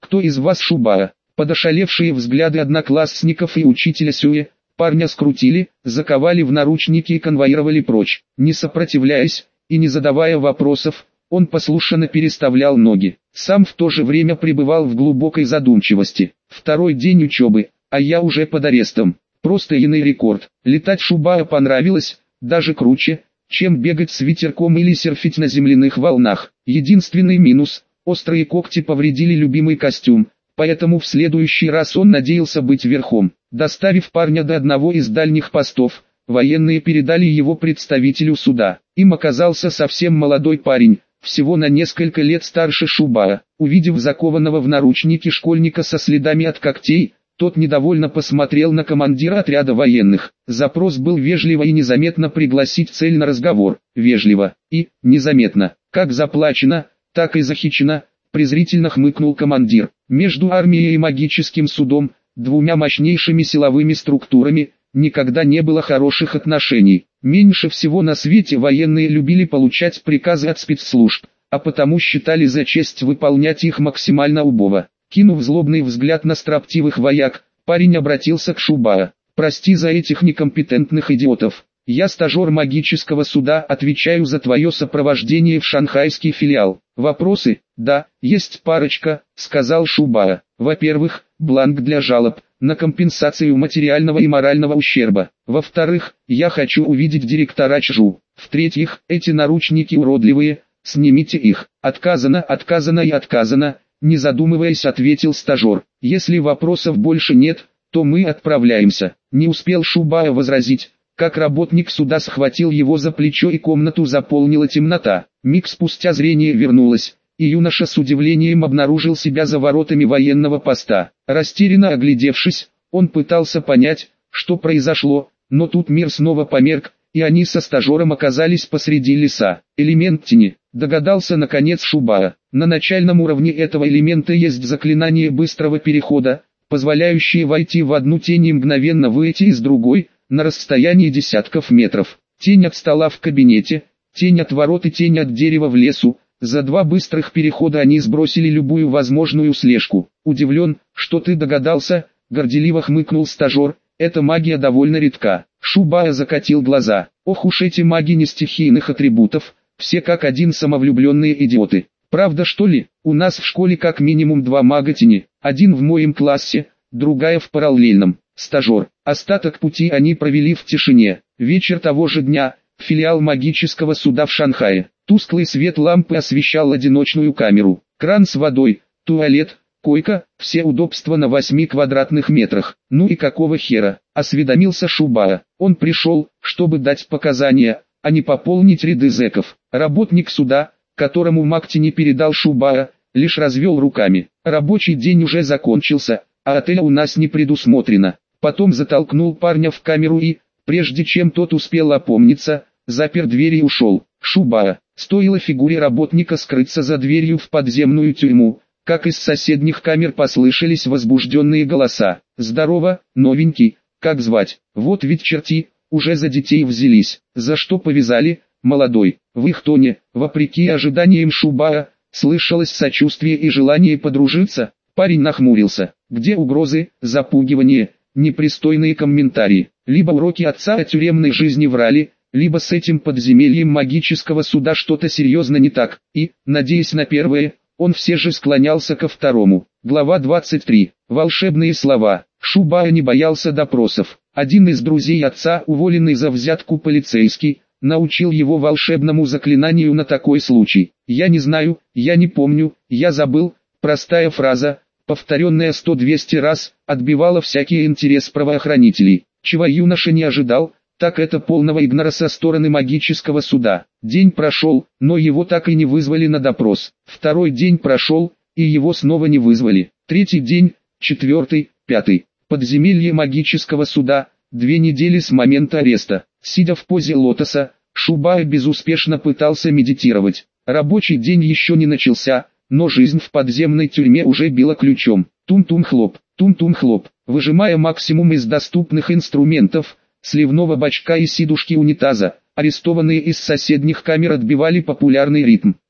кто из вас Шубара? Подошалевшие взгляды одноклассников и учителя Сюэ, парня скрутили, заковали в наручники и конвоировали прочь. Не сопротивляясь и не задавая вопросов, он послушно переставлял ноги. Сам в то же время пребывал в глубокой задумчивости. Второй день учебы, а я уже под арестом. Просто иной рекорд. Летать Шубара понравилось, даже круче, чем бегать с ветерком или серфить на земляных волнах. Единственный минус – острые когти повредили любимый костюм, поэтому в следующий раз он надеялся быть верхом. Доставив парня до одного из дальних постов, военные передали его представителю суда. Им оказался совсем молодой парень, всего на несколько лет старше Шубара. Увидев закованного в наручники школьника со следами от когтей, тот недовольно посмотрел на командира отряда военных. Запрос был вежливо и незаметно пригласить цель на разговор. Вежливо и незаметно. Как заплачено, так и захищено, презрительно хмыкнул командир. Между армией и магическим судом, двумя мощнейшими силовыми структурами, никогда не было хороших отношений. Меньше всего на свете военные любили получать приказы от спецслужб, а потому считали за честь выполнять их максимально убого. Кинув злобный взгляд на строптивых вояк, парень обратился к Шубара. «Прости за этих некомпетентных идиотов. Я стажер магического суда, отвечаю за твое сопровождение в шанхайский филиал. Вопросы?» «Да, есть парочка», — сказал Шубара. «Во-первых, бланк для жалоб на компенсацию материального и морального ущерба. Во-вторых, я хочу увидеть директора ЧЖУ. В-третьих, эти наручники уродливые, снимите их». «Отказано, отказано и отказано», — не задумываясь ответил стажер. «Если вопросов больше нет, то мы отправляемся». Не успел Шубара возразить, как работник суда схватил его за плечо и комнату заполнила темнота. Миг спустя зрение вернулось, и юноша с удивлением обнаружил себя за воротами военного поста. Растерянно оглядевшись, он пытался понять, что произошло, но тут мир снова померк, и они со стажером оказались посреди леса. Элемент тени, догадался наконец Шубара. На начальном уровне этого элемента есть заклинание быстрого перехода, позволяющее войти в одну тень и мгновенно выйти из другой, на расстоянии десятков метров. Тень от стола в кабинете, тень от ворот и тень от дерева в лесу. За два быстрых перехода они сбросили любую возможную слежку. «Удивлен, что ты догадался», — горделиво хмыкнул стажер, — «эта магия довольно редка». Шубара закатил глаза. «Ох уж эти маги не стихийных атрибутов, все как один самовлюбленные идиоты. Правда что ли? У нас в школе как минимум два мага тени, один в моем классе, другая в параллельном». Стажер. Остаток пути они провели в тишине. Вечер того же дня, филиал магического суда в Шанхае. Тусклый свет лампы освещал одиночную камеру. Кран с водой, туалет, койка, все удобства на восьми квадратных метрах. «Ну и какого хера?» — осведомился Шубара. Он пришел, чтобы дать показания, а не пополнить ряды зэков. Работник суда, которому маг тени передал Шубара, лишь развел руками. «Рабочий день уже закончился, а отеля у нас не предусмотрено». Потом затолкнул парня в камеру и, прежде чем тот успел опомниться, запер дверь и ушел. Шубара. Стоило фигуре работника скрыться за дверью в подземную тюрьму, как из соседних камер послышались возбужденные голоса. «Здорово, новенький, как звать? Вот ведь черти, уже за детей взялись. За что повязали, молодой?» В их тоне, вопреки ожиданиям Шубара, слышалось сочувствие и желание подружиться. Парень нахмурился. Где угрозы, запугивание, непристойные комментарии? Либо уроки отца о тюремной жизни врали, либо с этим подземельем магического суда что-то серьезно не так, и, надеясь на первое, он все же склонялся ко второму. Глава двадцать три. Волшебные слова. Шубара не боялся допросов. Один из друзей отца, уволенный за взятку полицейский, научил его волшебному заклинанию на такой случай. «Я не знаю, я не помню, я забыл». Простая фраза, повторенная сто-двести раз, отбивала всякий интерес правоохранителей. Чего юноша не ожидал, так это полного игнора со стороны магического суда. День прошел, но его так и не вызвали на допрос. Второй день прошел, и его снова не вызвали. Третий день, четвертый, пятый. Подземелье магического суда, две недели с момента ареста. Сидя в позе лотоса, Шубара безуспешно пытался медитировать. Рабочий день еще не начался, но жизнь в подземной тюрьме уже била ключом. Тум-тум-хлоп, тум-тум-хлоп. Выжимая максимум из доступных инструментов, сливного бачка и сидушки унитаза, арестованные из соседних камер отбивали популярный ритм.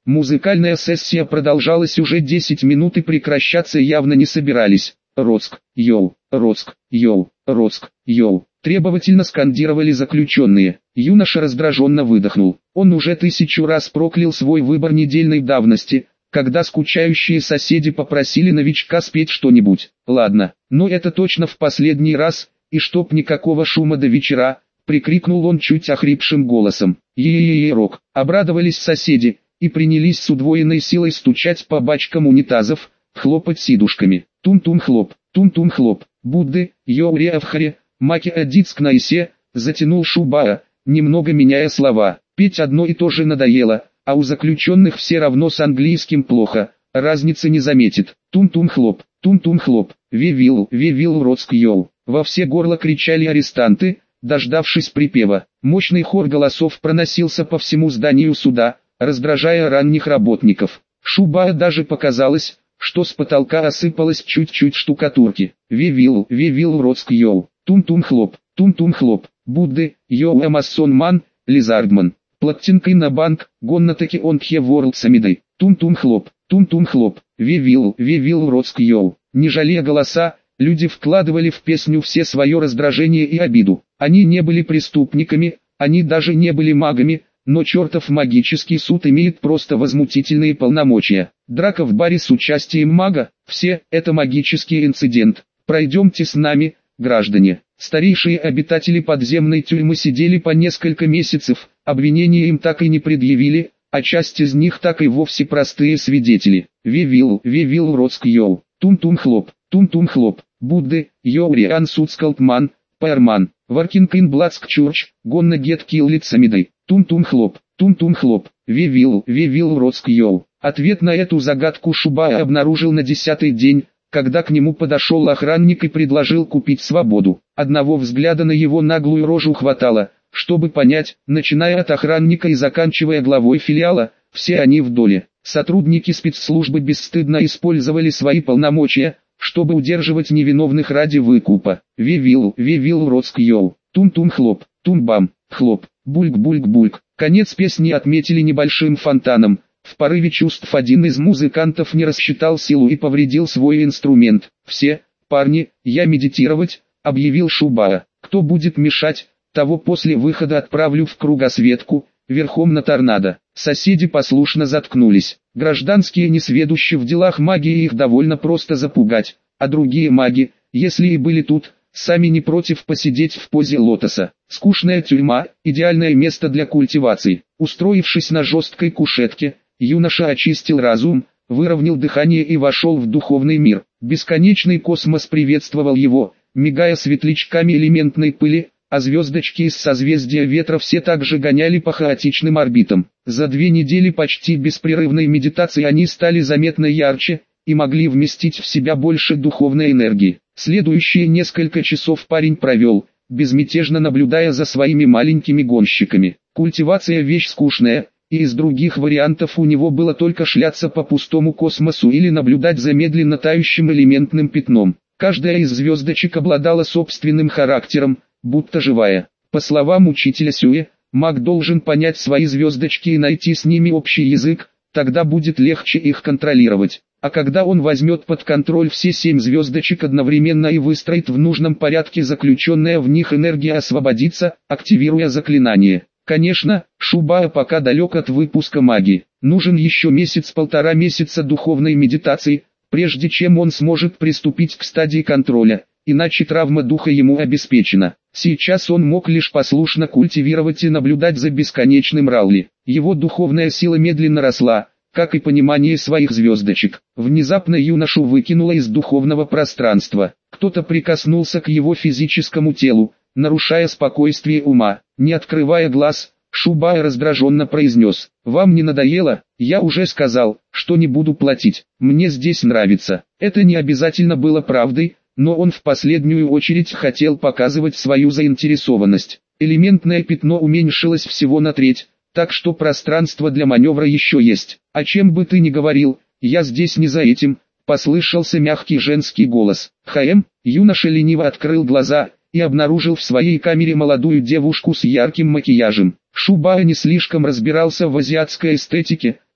Музыкальная сессия продолжалась уже десять минут и прекращаться явно не собирались. «Роцк, йоу, Роцк, йоу, Роцк, йоу», требовательно скандировали заключенные. Юноша раздраженно выдохнул. Он уже тысячу раз проклял свой выбор недельной давности, когда скучающие соседи попросили новичка спеть что-нибудь. Ладно, но это точно в последний раз, и чтоб никакого шума до вечера, прикрикнул он чуть охрипшим голосом. Е-е-е-рок. Обрадовались соседи и принялись с удвоенной силой стучать по бачкам унитазов, хлопать сидушками. Тум-тум-хлоп, тум-тум-хлоп. Будды, йоу-ре-авхаре, маки-адицк-найсе, затянул Шубая, немного меняя слова. Петь одно и то же надоело, а у заключенных все равно с английским плохо, разницы не заметит. Тум-тум-хлоп, тум-тум-хлоп, ве-вилл, ве-вилл Роцк йоу. Во все горло кричали арестанты, дождавшись припева. Мощный хор голосов проносился по всему зданию суда, раздражая ранних работников. Шубая даже показалось, что с потолка осыпалось чуть-чуть штукатурки. Ве-вилл, ве-вилл Роцк йоу. Тум-тум-хлоп, тум-тум-хлоп. Будды, йоу Эмассон Ман, Лизардман. Платтинкой на банк, гонна-таки он тхе ворлд самидой. Тум-тум-хлоп, тум-тум-хлоп. Ве-вилл, ве-вилл Роцк йоу. Не жалея голоса, люди вкладывали в песню все свое раздражение и обиду. Они не были преступниками, они даже не были магами, но чертов магический суд имеет просто возмутительные полномочия. Драка в баре с участием мага, все, это магический инцидент. Пройдемте с нами, граждане. Старейшие обитатели подземной тюрьмы сидели по несколько месяцев, обвинения им так и не предъявили, а часть из них так и вовсе простые свидетели. Ве-вилл, ве-вилл Роцк йоу. Тум-тум-хлоп, тум-тум-хлоп. Будды, йоу Риан Суцкалтман, Пайерман. Working in Black Church, gonna get killed самидой. Тум-тум-хлоп, тум-тум-хлоп. Ве-вилл, ве-вилл Роцк йоу. Ответ на эту загадку Шубая обнаружил на десятый день, когда к нему подошел охранник и предложил купить свободу. Одного взгляда на его наглую рожу хватало, чтобы понять, начиная от охранника и заканчивая главой филиала, все они в доле. Сотрудники спецслужбы бесстыдно использовали свои полномочия, чтобы удерживать невиновных ради выкупа. Ве-вилл, ве-вилл Роцк йоу. Тум-тум-хлоп, тум-бам, хлоп, бульк-бульк-бульк. Конец песни отметили небольшим фонтаном. В порыве чувств один из музыкантов не рассчитал силу и повредил свой инструмент. «Все, парни, я медитировать», — объявил Шубая. «Кто будет мешать, того после выхода отправлю в кругосветку, верхом на торнадо». Соседи послушно заткнулись. Гражданские несведущие в делах магии их довольно просто запугать, а другие маги, если и были тут, сами не против посидеть в позе лотоса. Скучная тюрьма – идеальное место для культивации. Устроившись на жесткой кушетке, юноша очистил разум, выровнял дыхание и вошел в духовный мир. Бесконечный космос приветствовал его, мигая светлячками элементной пыли, а звездочки из созвездия ветра все также гоняли по хаотичным орбитам. За две недели почти беспрерывной медитации они стали заметно ярче и могли вместить в себя больше духовной энергии. Следующие несколько часов парень провел, безмятежно наблюдая за своими маленькими гонщиками. Культивация вещь скучная, и из других вариантов у него было только шляться по пустому космосу или наблюдать за медленно тающим элементным пятном. Каждая из звездочек обладала собственным характером, будто живая. По словам учителя Сюэ, маг должен понять свои звездочки и найти с ними общий язык, тогда будет легче их контролировать. А когда он возьмет под контроль все семь звездочек одновременно и выстроит в нужном порядке заключенная в них энергия освободится, активируя заклинание. Конечно, Шубая пока далек от выпуска магии. Нужен еще месяц-полтора месяца духовной медитации, прежде чем он сможет приступить к стадии контроля, иначе травма духа ему обеспечена. Сейчас он мог лишь послушно культивировать и наблюдать за бесконечным Раули. Его духовная сила медленно росла, как и понимание своих звездочек. Внезапно юношу выкинуло из духовного пространства. Кто-то прикоснулся к его физическому телу, нарушая спокойствие ума. Не открывая глаз, Шубая раздраженно произнес: «Вам не надоело? Я уже сказал, что не буду платить. Мне здесь нравится». Это не обязательно было правдой, но он в последнюю очередь хотел показывать свою заинтересованность. Элементное пятно уменьшилось всего на треть, так что пространство для маневра еще есть. «О чем бы ты ни говорил, я здесь не за этим», — послышался мягкий женский голос. «Хаэм», юноша лениво открыл глаза и обнаружил в своей камере молодую девушку с ярким макияжем. Шубая не слишком разбирался в азиатской эстетике,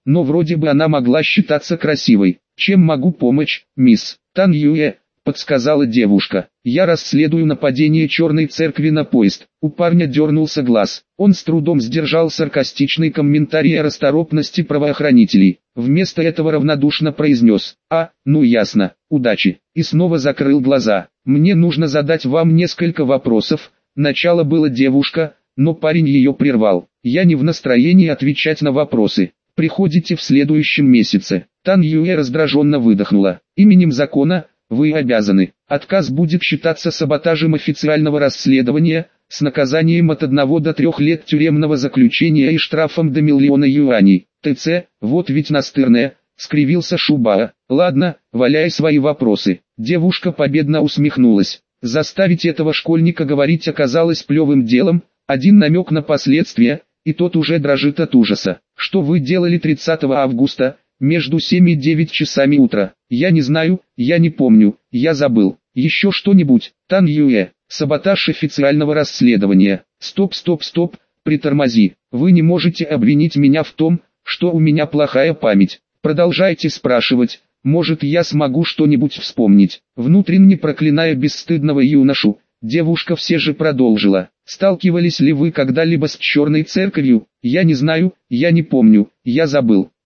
но вроде бы она могла считаться красивой. «Чем могу помочь, мисс Тан Юэ?» — подсказала девушка. «Я расследую нападение Черной Церкви на поезд». У парня дернулся глаз. Он с трудом сдержал саркастичный комментарий о расторопности правоохранителей. Вместо этого равнодушно произнес: «А, ну ясно, удачи», и снова закрыл глаза. «Мне нужно задать вам несколько вопросов». Начало было девушка, но парень ее прервал. «Я не в настроении отвечать на вопросы. Приходите в следующем месяце». Тан Юэ раздраженно выдохнула. «Именем закона, вы обязаны. Отказ будет считаться саботажем официального расследования, с наказанием от одного до трех лет тюремного заключения и штрафом до миллиона юаней. ТЦ, вот ведь настырная», — скривился Шубаа. «Ладно, валяй свои вопросы». Девушка победно усмехнулась. Заставить этого школьника говорить оказалось плевым делом, один намек на последствия, и тот уже дрожит от ужаса. «Что вы делали тридцатого августа, между семь и девять часами утра?» «Я не знаю, я не помню, я забыл». «Еще что-нибудь?» «Тан Юэ, саботаж официального расследования». «Стоп, стоп, стоп, притормози. Вы не можете обвинить меня в том, что у меня плохая память. Продолжайте спрашивать, может я смогу что-нибудь вспомнить». Внутренне проклиная бесстыдного юношу, девушка все же продолжила. «Сталкивались ли вы когда-либо с Черной Церковью?» «Я не знаю, я не помню, я забыл».